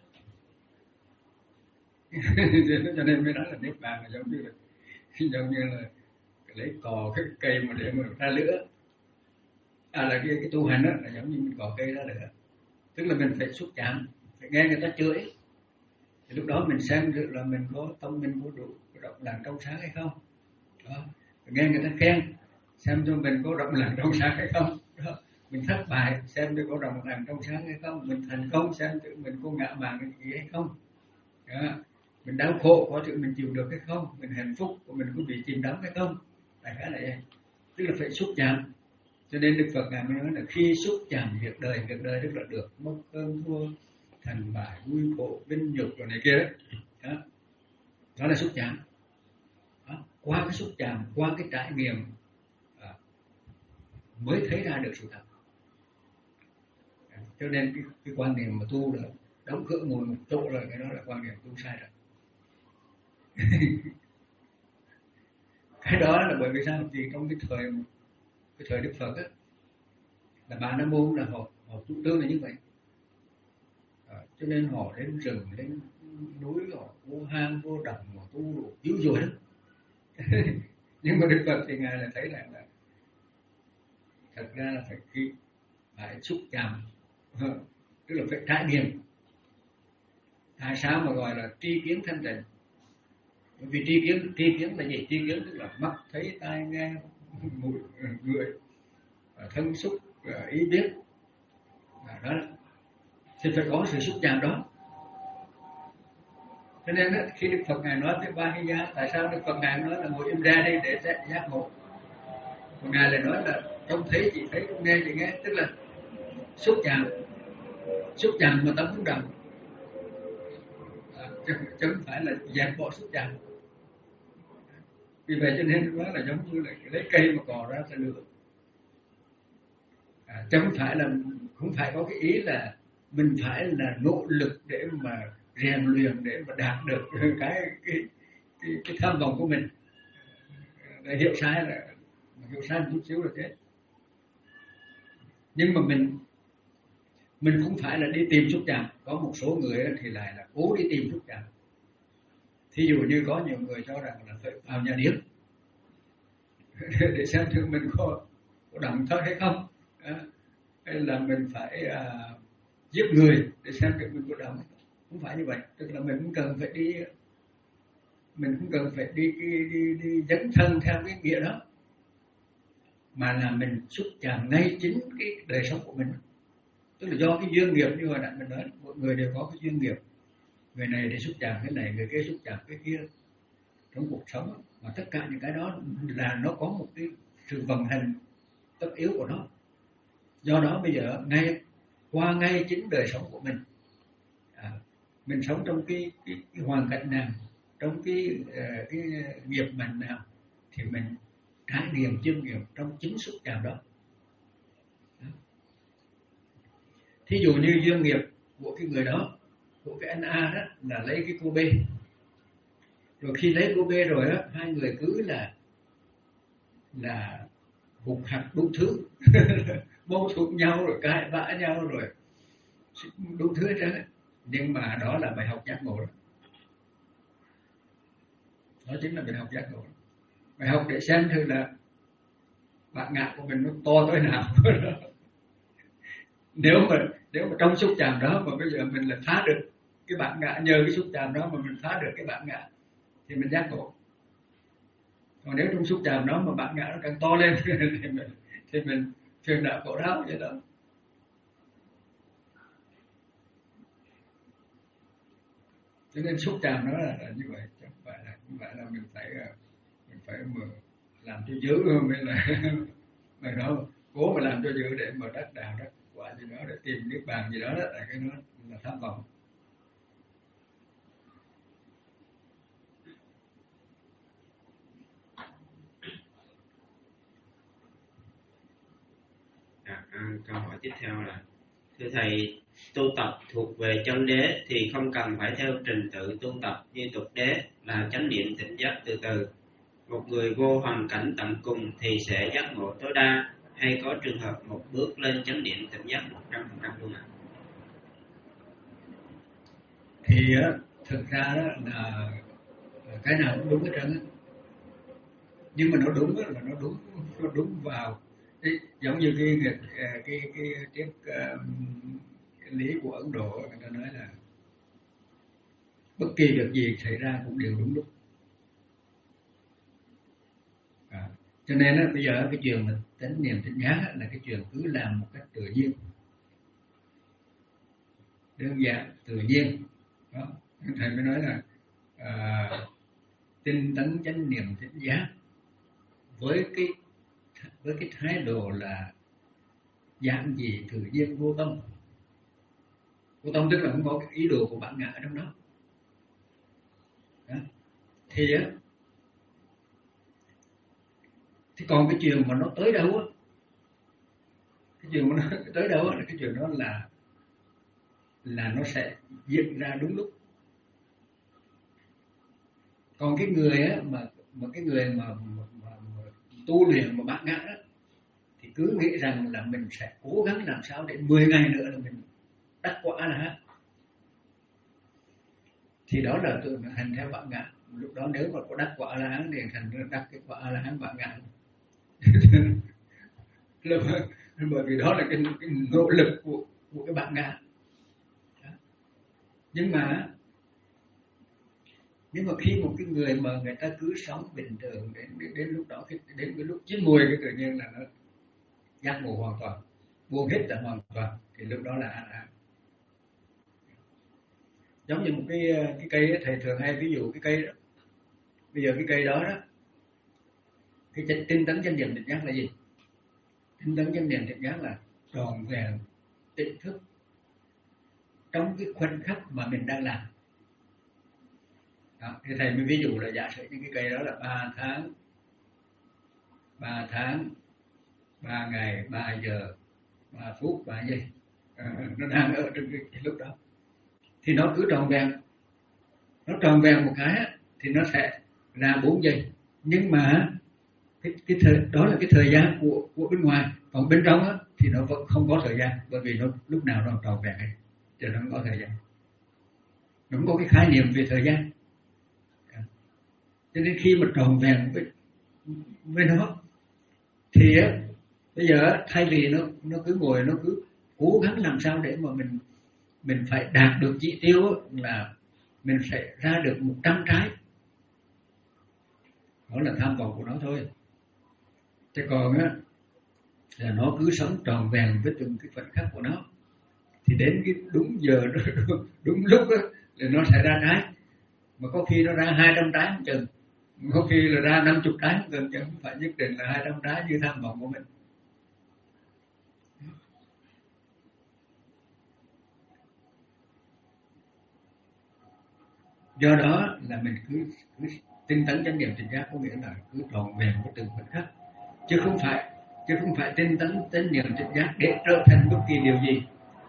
Cho nên mới nói là niết bàn là giống như là giống như là lấy cò cái cây mà để mà ra lửa, à là cái, cái tu hành đó là giống như mình cò cây ra lửa, tức là mình phải xúc chạm, phải nghe người ta chửi thì lúc đó mình xem được là mình có tâm mình có đủ có động lặng trong sáng hay không đó. Nghe người ta khen xem cho mình có động lặng trong sáng hay không đó. Mình thất bại xem tôi có động lặng trong sáng hay không, mình thành công xem tự mình có ngã mạn cái gì hay không đó. Mình đau khổ có chữ mình chịu được hay không, mình hạnh phúc của mình có bị chìm đắm hay không, đại khái là vậy. Tức là phải xúc chạm. Cho nên Đức Phật ngài mới nói là khi xúc chạm việc đời, việc đời tức là được mất cơn thua, thành bại, vui khổ, vinh nhục rồi này kia đấy đó. Đó là xúc chạm đó. Qua cái xúc chạm, qua cái trải nghiệm đó, mới thấy ra được sự thật. Cho nên cái, cái quan niệm mà tu là đóng cửa ngồi một chỗ rồi, cái đó là quan niệm tu sai rồi. Cái đó là bởi vì sao? Vì trong cái thời cái thời Đức Phật á, là Bà La Môn là họ họ tu tương là như vậy, à, cho nên họ đến rừng đến núi, họ vô hang vô đồng, họ tu dữ dội lắm. Nhưng mà Đức Phật thì ngài là thấy rằng là thật ra là phải khi phải xúc chạm, tức là phải trải nghiệm. Tại sao mà gọi là tri kiến thanh tịnh? Bởi vì tri kiến, tri kiến là gì? Tri kiến tức là mắt thấy, tai nghe, mũi người, thân xúc, ý biết, đó thì phải có sự xúc chạm đó. Cho nên đó, khi Đức Phật ngài nói tới ba cái giá, tại sao Đức Phật ngài nói là ngồi im ra đi để giác ngộ? Còn ngài lại nói là không thấy chỉ thấy, không nghe chỉ nghe, tức là xúc chạm, xúc chạm mà tâm không động, à, chứ không phải là dẹp bỏ xúc chạm. Vì vậy cho nên nó là giống như là lấy cây mà cò ra ra lửa, à, chứ không phải là không phải có cái ý là mình phải là nỗ lực để mà rèn luyện để mà đạt được cái cái cái, cái tham vọng của mình. Để hiểu sai là hiểu sai một chút xíu là thế. Nhưng mà mình mình không phải là đi tìm xúc chạm. Có một số người thì lại là cố đi tìm xúc chạm. Thí dụ như có nhiều người cho rằng là phải vào nhà điếc để xem thử mình có, có động thật hay không, à, hay là mình phải à, giết người để xem thử mình có động hay không. Không phải như vậy. Tức là mình cũng cần phải đi, mình cũng cần phải đi đi, đi, đi dấn thân theo cái nghĩa đó, mà là mình xúc chạm ngay chính cái đời sống của mình. Tức là do cái duyên nghiệp, như hồi nãy mình nói, mọi người đều có cái duyên nghiệp. Người này để xúc chạm cái này, người kia xúc chạm cái kia trong cuộc sống. Mà tất cả những cái đó là nó có một cái sự vận hành tất yếu của nó. Do đó bây giờ ngay qua ngay chính đời sống của mình, à, mình sống trong cái, cái, cái hoàn cảnh nào, trong cái, uh, cái nghiệp mạnh nào, thì mình trải nghiệm chiêm nghiệm trong chính xúc chạm đó. Thí dụ như duyên nghiệp của cái người đó, của cái anh A đó là lấy cái cô B. Rồi khi lấy cô B rồi á, hai người cứ là là hụt hạt đủ thứ, mâu thuẫn nhau rồi cãi vã nhau rồi đủ thứ hết trơn. Nhưng mà đó là bài học giác ngộ đó. Đó chính là bài học giác ngộ. Bài học để xem thử là bạn ngã của mình nó to tới nào. Nếu mà nếu mà trong xúc chạm đó mà bây giờ mình là phá được cái bạn ngã, nhờ cái xúc chạm đó mà mình phá được cái bạn ngã thì mình giác ngộ. Còn nếu trong xúc chạm đó mà bạn ngã nó càng to lên thì mình thì mình phiền não khổ đau vậy đó. Cho nên xúc chạm nó là, là như vậy, chứ không phải là không phải là mình phải mình phải mà làm cho dữ mới là mà nó cố mà làm cho dữ để mà đắc đạo đắc quả gì đó, để tìm niết bàn gì đó, đó là cái nó là tham vọng. À, à, câu hỏi tiếp theo là: thưa thầy, tu tập thuộc về chân đế thì không cần phải theo trình tự tu tập như tục đế là chánh niệm tỉnh giác từ từ. Một người vô hoàn cảnh tận cùng thì sẽ giác ngộ tối đa, hay có trường hợp một bước lên chánh niệm tỉnh giác một trăm phần trăm luôn ạ? À? Thì thực ra đó là cái nào cũng đúng hết trơn á, nhưng mà nó đúng đó, là nó đúng nó đúng vào cái, giống như cái cái cái cái triết cái lý của Ấn Độ, người ta nói là bất kỳ việc gì xảy ra cũng đều đúng lúc. À, cho nên đó, bây giờ cái chuyện mà chánh niệm tỉnh giác là cái chuyện cứ làm một cách tự nhiên, đơn giản tự nhiên đó. Thầy mới nói là à, tinh tấn chánh niệm tỉnh giác với cái với cái thái độ là giản dị tự nhiên vô tâm. Vô tâm tức là không có cái ý đồ của bản ngã ở trong đó, đó. Thì á thì còn cái chuyện mà nó tới đâu á, cái chuyện mà nó tới đâu á là cái chuyện đó là là nó sẽ diễn ra đúng lúc. Còn cái người á mà mà cái người mà, mà, mà, mà tu luyện mà bản ngã đó thì cứ nghĩ rằng là mình sẽ cố gắng làm sao để mười ngày nữa là mình đắc quả là thì đó là tự hành theo bản ngã. Lúc đó nếu mà có đắc quả là hán thì thành đắc cái quả là hán bản ngã. Bởi vì đó là cái, cái nỗ lực của, của cái bản ngã. Nhưng mà nhưng mà khi một cái người mà người ta cứ sống bình thường đến đến, đến lúc đó cái đến cái lúc chín mùi cái tự nhiên là nó giác ngộ hoàn toàn, buông hết là hoàn toàn, thì lúc đó là a la hán. Giống như một cái cái cây ấy, thầy thường hay ví dụ cái cây đó. Bây giờ cái cây đó đó, cái tinh tấn chánh niệm tỉnh giác là gì? Tinh tấn chánh niệm tỉnh giác là tròn vẹn tỉnh thức trong cái khoảnh khắc mà mình đang làm. Đó, thì thầy mới ví dụ là giả sử những cái cây đó là ba tháng, ba tháng, ba ngày, ba giờ, ba phút, ba giây, à, nó đang ở trong cái, cái lúc đó, thì nó cứ tròn vẹn, nó tròn vẹn một cái thì nó sẽ ra bốn giây, nhưng mà cái cái thời đó là cái thời gian của của bên ngoài, còn bên trong á, thì nó vẫn không có thời gian, bởi vì nó lúc nào nó tròn vẹn ấy, cho nó không có thời gian, nó không có cái khái niệm về thời gian. Cho nên khi mà tròn vẹn với với nó thì á, bây giờ thay vì nó nó cứ ngồi nó cứ cố gắng làm sao để mà mình mình phải đạt được chỉ tiêu là mình phải ra được một trăm trái, đó là tham vọng của nó thôi. Chứ còn á là nó cứ sống tròn vẹn với từng cái khoảnh khắc của nó, thì đến cái đúng giờ đúng, đúng lúc á là nó sẽ ra trái, mà có khi nó ra hai trăm trái không chừng, có khi là ra năm chục trái không chừng, chứ không phải nhất định là hai trăm trái như tham vọng của mình. Do đó là mình cứ, cứ tinh tấn chánh niệm tỉnh giác, có nghĩa là cứ tròn vẹn với từng khoảnh khắc, chứ không phải chứ không phải tinh tấn chánh niệm tỉnh giác để trở thành bất kỳ điều gì,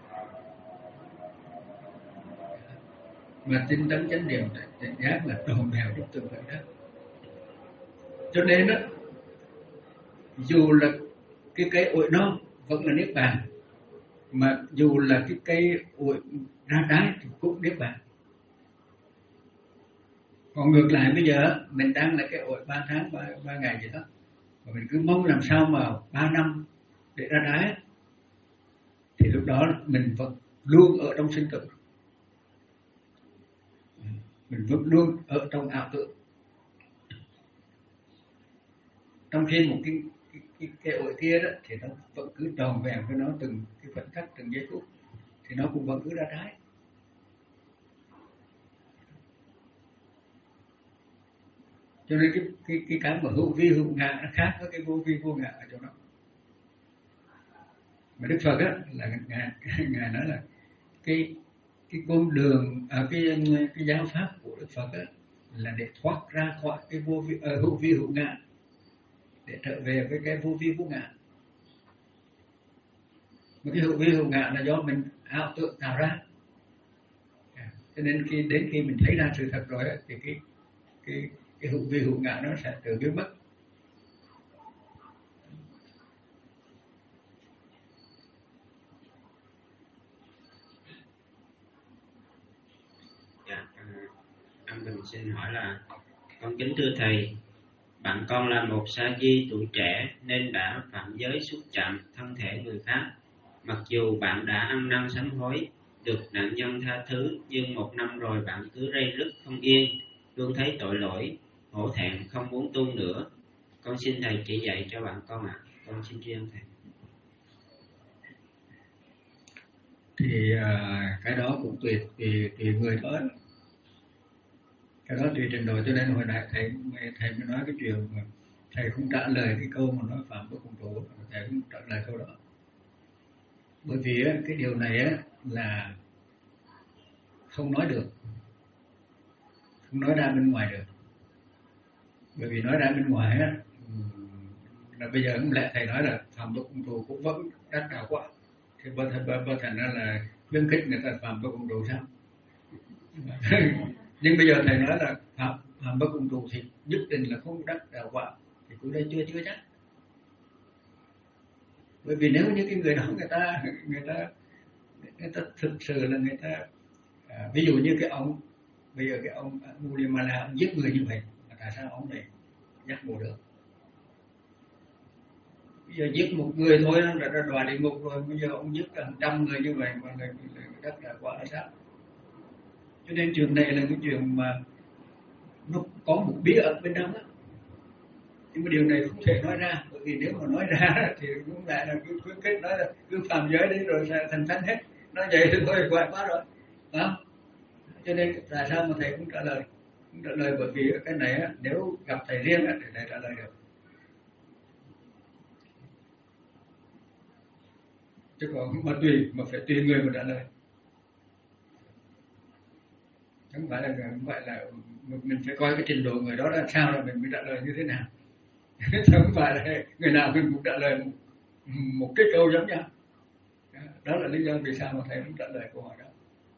mà tinh tấn chánh niệm tỉnh giác là tròn vẹn với từng khoảnh khắc. Cho nên đó, dù là cái cây ổi non vẫn là niết bàn, mà dù là cái cây ổi ra trái thì cũng niết bàn. Còn ngược lại bây giờ mình đang là cái ổi ba tháng ba, ba ngày gì đó, và mình cứ mong làm sao mà ba năm để ra trái, thì lúc đó mình vẫn luôn ở trong sinh tử, mình vẫn luôn ở trong ảo tưởng. Trong khi một cái cái, cái, cái ổi kia đó thì nó vẫn cứ tròn vẹn với nó từng cái khoảnh khắc, từng giây phút, thì nó cũng vẫn cứ ra trái. Cho nên cái cái cái cái mà hữu vi hữu ngã nó khác với cái vô vi vô ngã ở chỗ đó. Mà Đức Phật á là ngài, ngài nói là cái cái con đường à, cái cái giáo pháp của Đức Phật á là để thoát ra khỏi cái vô vi uh, hữu vi hữu ngã, để trở về với cái vô vi vô ngã. Mà cái hữu vi hữu ngã là do mình ảo tưởng tạo ra. Cho nên khi đến khi mình thấy ra sự thật rồi thì cái cái cái hữu vi hữu ngã nó sẽ tự biến mất. Dạ, anh Bình xin hỏi là con kính thưa thầy, bạn con là một sa di tuổi trẻ nên đã phạm giới xúc chạm thân thể người khác. Mặc dù bạn đã ăn năn sám hối, được nạn nhân tha thứ, nhưng một năm rồi bạn cứ rây rứt không yên, luôn thấy tội lỗi, hổ thẹn không muốn tu nữa. Con xin thầy chỉ dạy cho bạn con ạ. À. Con xin tri ân thầy. Thì à, cái đó cũng tùy tùy tùy người thôi. Cái đó tùy trình độ, cho nên hồi nãy thầy thầy mới nói cái chuyện mà thầy không trả lời cái câu mà nói phạm với cùng trụ, thầy không trả lời câu đó. Bởi vì á, cái điều này á, là không nói được, không nói ra bên ngoài được. Bởi vì nói ra bên ngoài á, là bây giờ không lẽ thầy nói là phạm với cùng trụ cũng vẫn đắt đỏ quá, thì bao thành bao thành ra là khuyến khích người ta phạm với cùng trụ sao? Nhưng bây giờ thầy nói là phạm phạm với cùng trụ thì nhất định là không đắc đạo quả, thì cũng đây chưa chưa chắc. Bởi vì nếu như cái người đó người ta người ta người ta thực sự là người ta à, ví dụ như cái ông bây giờ cái ông Angulimala ông giết người như vậy, mà tại sao ông này giác ngộ được? Bây giờ giết một người thôi là đã đọa địa ngục rồi, bây giờ ông giết hàng trăm người như vậy mà người, người đắc đạo quả là sao? Cho nên chuyện này là cái chuyện mà nó có một bí ẩn bên trong đó. Nhưng mà điều này không thể nói ra, bởi vì nếu mà nói ra thì cũng lại là cứ khuyến khích nói là cứ phạm giới đấy rồi sẽ thành thánh hết. Nói vậy thì thôi quậy quá rồi. Đó. Cho nên tại sao mà thầy cũng trả lời? Cũng trả lời bởi vì cái này á, nếu gặp thầy riêng á, thì thầy trả lời được. Chứ còn mà tùy, mà phải tùy người mà trả lời. Không phải là không phải là mình phải coi cái trình độ người đó là sao là mình mới trả lời như thế nào. Không phải là người nào mình cũng trả lời một, một cái câu giống nhau. Đó là lý do vì sao mà thầy cũng trả lời câu hỏi đó.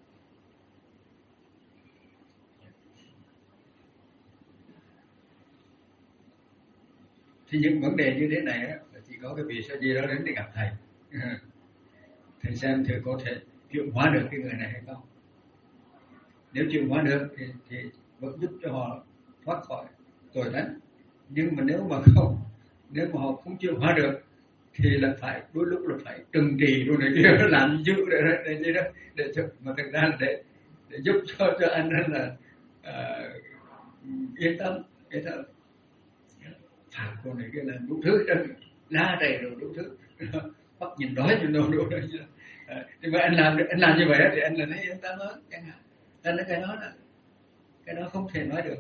Thì những vấn đề như thế này á, là chỉ có cái vị sa di đó đến để gặp thầy. Thầy xem thử có thể chuyển hóa được cái người này hay không. Nếu chuyển hóa được thì, thì vẫn giúp cho họ thoát khỏi tội đánh. Nhưng mà nếu mà không, nếu mà họ không chuyển hóa được thì là phải đôi lúc là phải trừng trị rồi này kia, làm dữ để để để, để, để cho, mà thực ra là để để giúp cho cho anh là uh, yên tâm, yên tâm. Phạt con này kia làm đủ thứ, la đầy rồi đủ thứ, bắt nhìn đói nhìn đâu đủ đấy. Thì mà anh làm anh làm như vậy thì anh là thấy yên tâm hơn chẳng hạn. Nên cái đó là cái đó không thể nói được.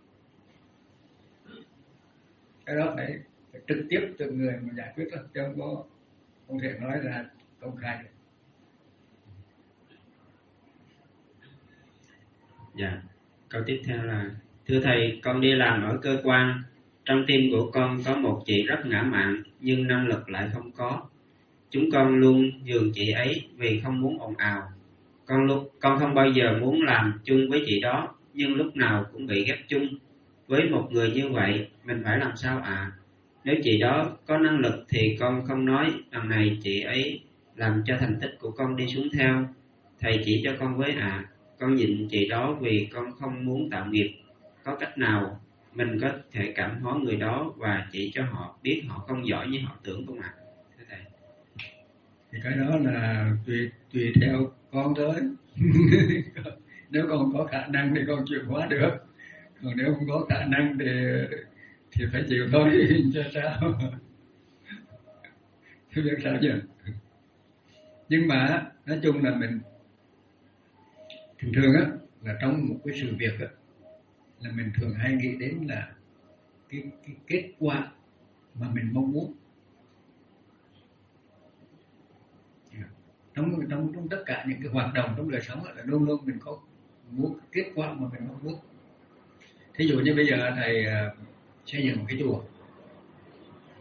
Cái đó phải, phải trực tiếp từ người mà giải quyết đó, chứ không có không thể nói ra công khai được. Dạ. Câu tiếp theo là: thưa thầy, con đi làm ở cơ quan, trong tim của con có một chị rất ngã mạn nhưng năng lực lại không có. Chúng con luôn nhường chị ấy vì không muốn ồn ào. Con lúc con không bao giờ muốn làm chung với chị đó, nhưng lúc nào cũng bị ghép chung. Với một người như vậy, mình phải làm sao ạ? À? Nếu chị đó có năng lực thì con không nói lần này chị ấy làm cho thành tích của con đi xuống theo. Thầy chỉ cho con với ạ. À. Con nhịn chị đó vì con không muốn tạo nghiệp. Có cách nào mình có thể cảm hóa người đó và chỉ cho họ biết họ không giỏi như họ tưởng không ạ? À? Thưa thầy. Thì cái đó là tùy tùy theo con thôi. Nếu con có khả năng thì con chịu hóa được, còn nếu không có khả năng thì thì phải chịu thôi. Chứ sao? Chứ biết sao chứ. Nhưng mà nói chung là mình thường thường á, là trong một cái sự việc á, là mình thường hay nghĩ đến là cái, cái kết quả mà mình mong muốn. Trong, trong, trong tất cả những cái hoạt động trong đời sống là luôn luôn mình có muốn kết quả mà mình mong muốn. Thí dụ như bây giờ thầy uh, xây dựng một cái chùa,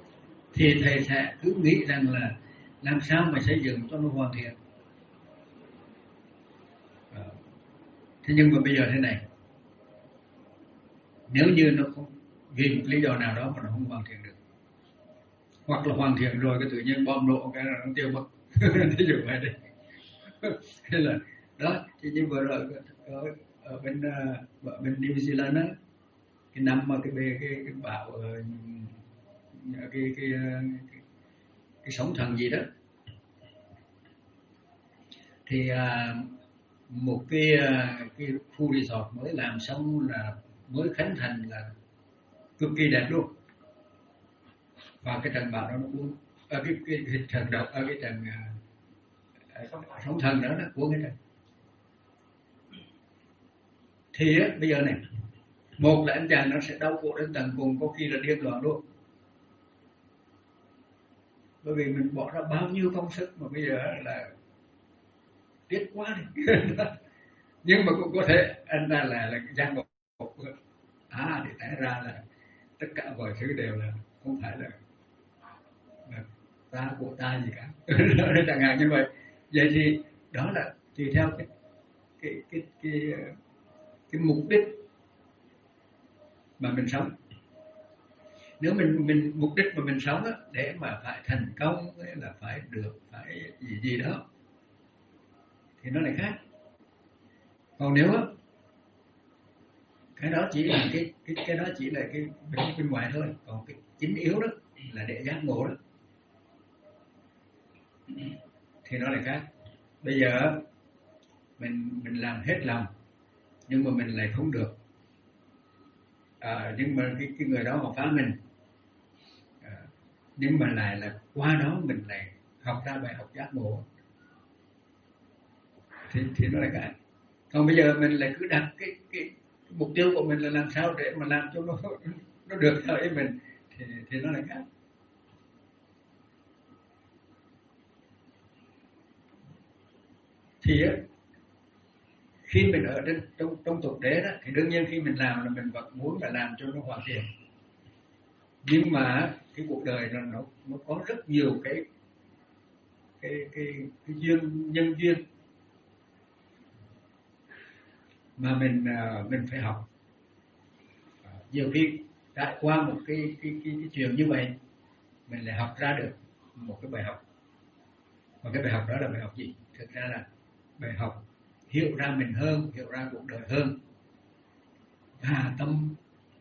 thì thầy sẽ cứ nghĩ rằng là làm sao mà xây dựng cho nó hoàn thiện. Thế nhưng mà bây giờ thế này, nếu như nó không vì một lý do nào đó mà nó không hoàn thiện được, hoặc là hoàn thiện rồi cái tự nhiên bom nổ cái là nó tiêu mất, ví dụ vậy đấy. Hay là đó, thì như vừa rồi ở, ở bên ở bên New Zealand á, cái năm mà cái cái cái, cái bão cái cái, cái cái cái sóng thần gì đó, thì à, một cái cái khu resort mới làm xong là mới khánh thành là cực kỳ đẹp luôn, và cái trận bão đó nó cuốn à, cái cái, cái trận độc ở à, cái trận à, sóng thần đó nó cuốn cái trận. Thì á, bây giờ này, một là anh chàng nó sẽ đau khổ đến tận cùng, có khi là điên loạn luôn, bởi vì mình bỏ ra bao nhiêu công sức mà bây giờ là tiếc quá đi. Nhưng mà cũng có thể anh ta là là giang một à, thì té ra là tất cả mọi thứ đều là không phải là, là ta của ta gì cả. Chẳng hạn như vậy. Vậy thì đó là tùy theo cái cái cái cái cái mục đích mà mình sống. Nếu mình mình mục đích mà mình sống đó, để mà phải thành công, là phải được, phải gì gì đó, thì nó lại khác. Còn nếu đó, cái đó chỉ là cái cái cái đó chỉ là cái bên, bên ngoài thôi, còn cái chính yếu đó là để giác ngộ đó, thì nó lại khác. Bây giờ mình mình làm hết lòng nhưng mà mình lại không được, à, nhưng mà cái cái người đó họ phá mình, à, nhưng mà lại là qua đó mình lại học ra bài học giác ngộ, thì thì nó lại khác. Còn bây giờ mình lại cứ đặt cái cái mục tiêu của mình là làm sao để mà làm cho nó nó được theo ý mình, thì thì nó lại khác. Thì á, khi mình ở trên trong trong tục đế đó, thì đương nhiên khi mình làm là mình vẫn muốn là làm cho nó hoàn thiện, nhưng mà cái cuộc đời nó nó nó có rất nhiều cái cái cái, cái duyên nhân duyên mà mình mình phải học. Nhiều khi trải qua một cái cái cái, cái chuyện như vậy, mình lại học ra được một cái bài học. Và cái bài học đó là bài học gì? Thực ra là bài học hiểu ra mình hơn, hiểu ra cuộc đời hơn, và tâm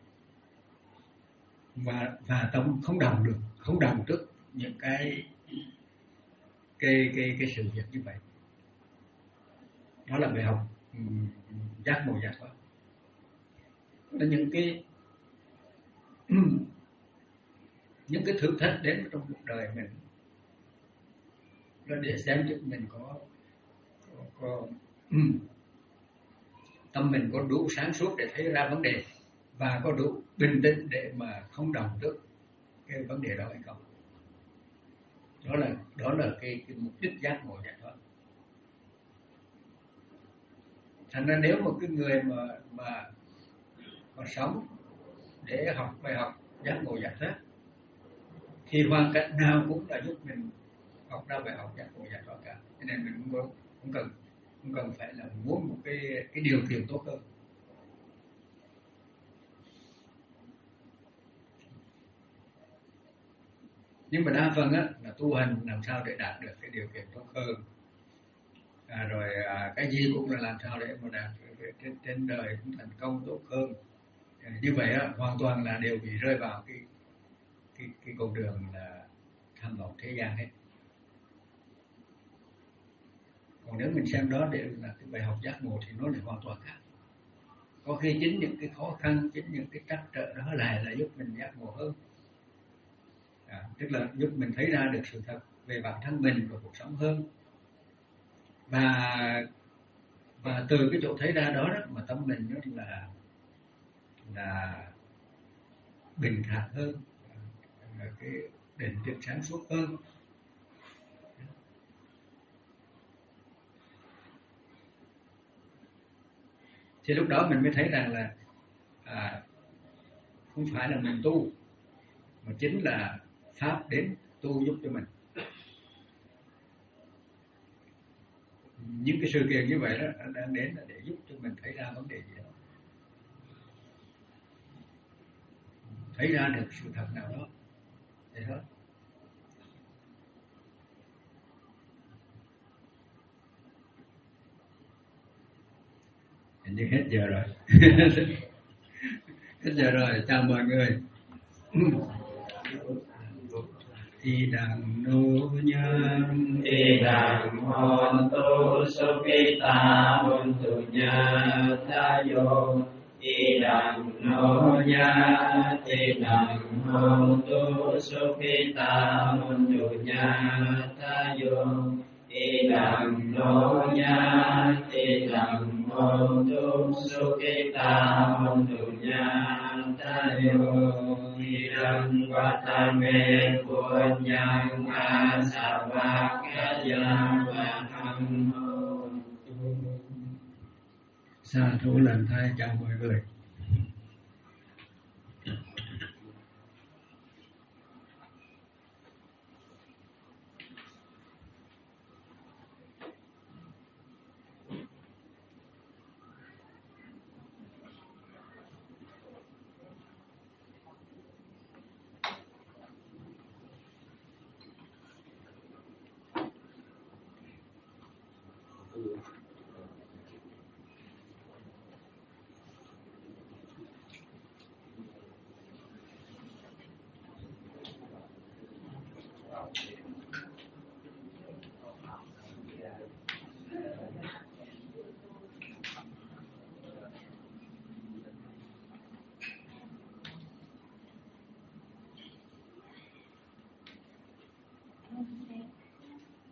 và và tâm không đồng được, không đồng trước những cái cái cái cái sự việc như vậy. Đó là bài học um, giác ngộ giải thoát. Là những cái những cái thử thách đến trong cuộc đời mình, nó để xem cho mình có có, có um, tâm mình có đủ sáng suốt để thấy ra vấn đề, và có đủ bình tĩnh để mà không đồng trước cái vấn đề đó hay không. Đó là đó là cái, cái mục đích giác ngộ giải thoát. Thành ra nếu một cái người mà mà mà sống để học bài học giác ngộ giải thoát, thì hoàn cảnh nào cũng là giúp mình học ra bài học giác ngộ giải thoát cả. Cho nên mình cũng không cần không cần phải là muốn một cái cái điều kiện tốt hơn. Nhưng mà đa phần á, là tu hành làm sao để đạt được cái điều kiện tốt hơn, à, rồi à, cái gì cũng là làm sao để mà đạt trên, trên đời cũng thành công tốt hơn. À, như vậy á, hoàn toàn là đều bị rơi vào cái cái cái con đường là tham vọng thế gian hết. Còn nếu mình xem đó để là cái bài học giác ngộ thì nó lại hoàn toàn khác. Có khi chính những cái khó khăn, chính những cái trắc trở đó lại là giúp mình giác ngộ hơn. À, tức là giúp mình thấy ra được sự thật về bản thân mình và cuộc sống hơn, và và từ cái chỗ thấy ra đó, đó mà tâm mình nó là là bình thản hơn, là cái định tĩnh sáng suốt hơn. Thì lúc đó mình mới thấy rằng là à, không phải là mình tu, mà chính là Pháp đến tu giúp cho mình. những cái sự kiện như vậy đó đang đến là để giúp cho mình thấy ra vấn đề gì đó, thấy ra được sự thật nào đó, thế thôi. Hình như hết giờ rồi. Hết giờ rồi, chào mọi người. Thì đằng nô nhân Thì đằng hồn tu sukita hồn tu nha ta yo. Thì đằng nô nha thì đằng hồn tu sukita hồn tu nha ta yo. Thì đằng nô nha thì đằng hồn tu sukita hồn tu nha ta yo. Thì đằng vatame punyang asavakaya vaham hồn. Sa thú lần thay chào mọi người.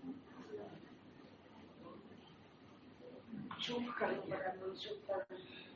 Chúc các bạn một chúc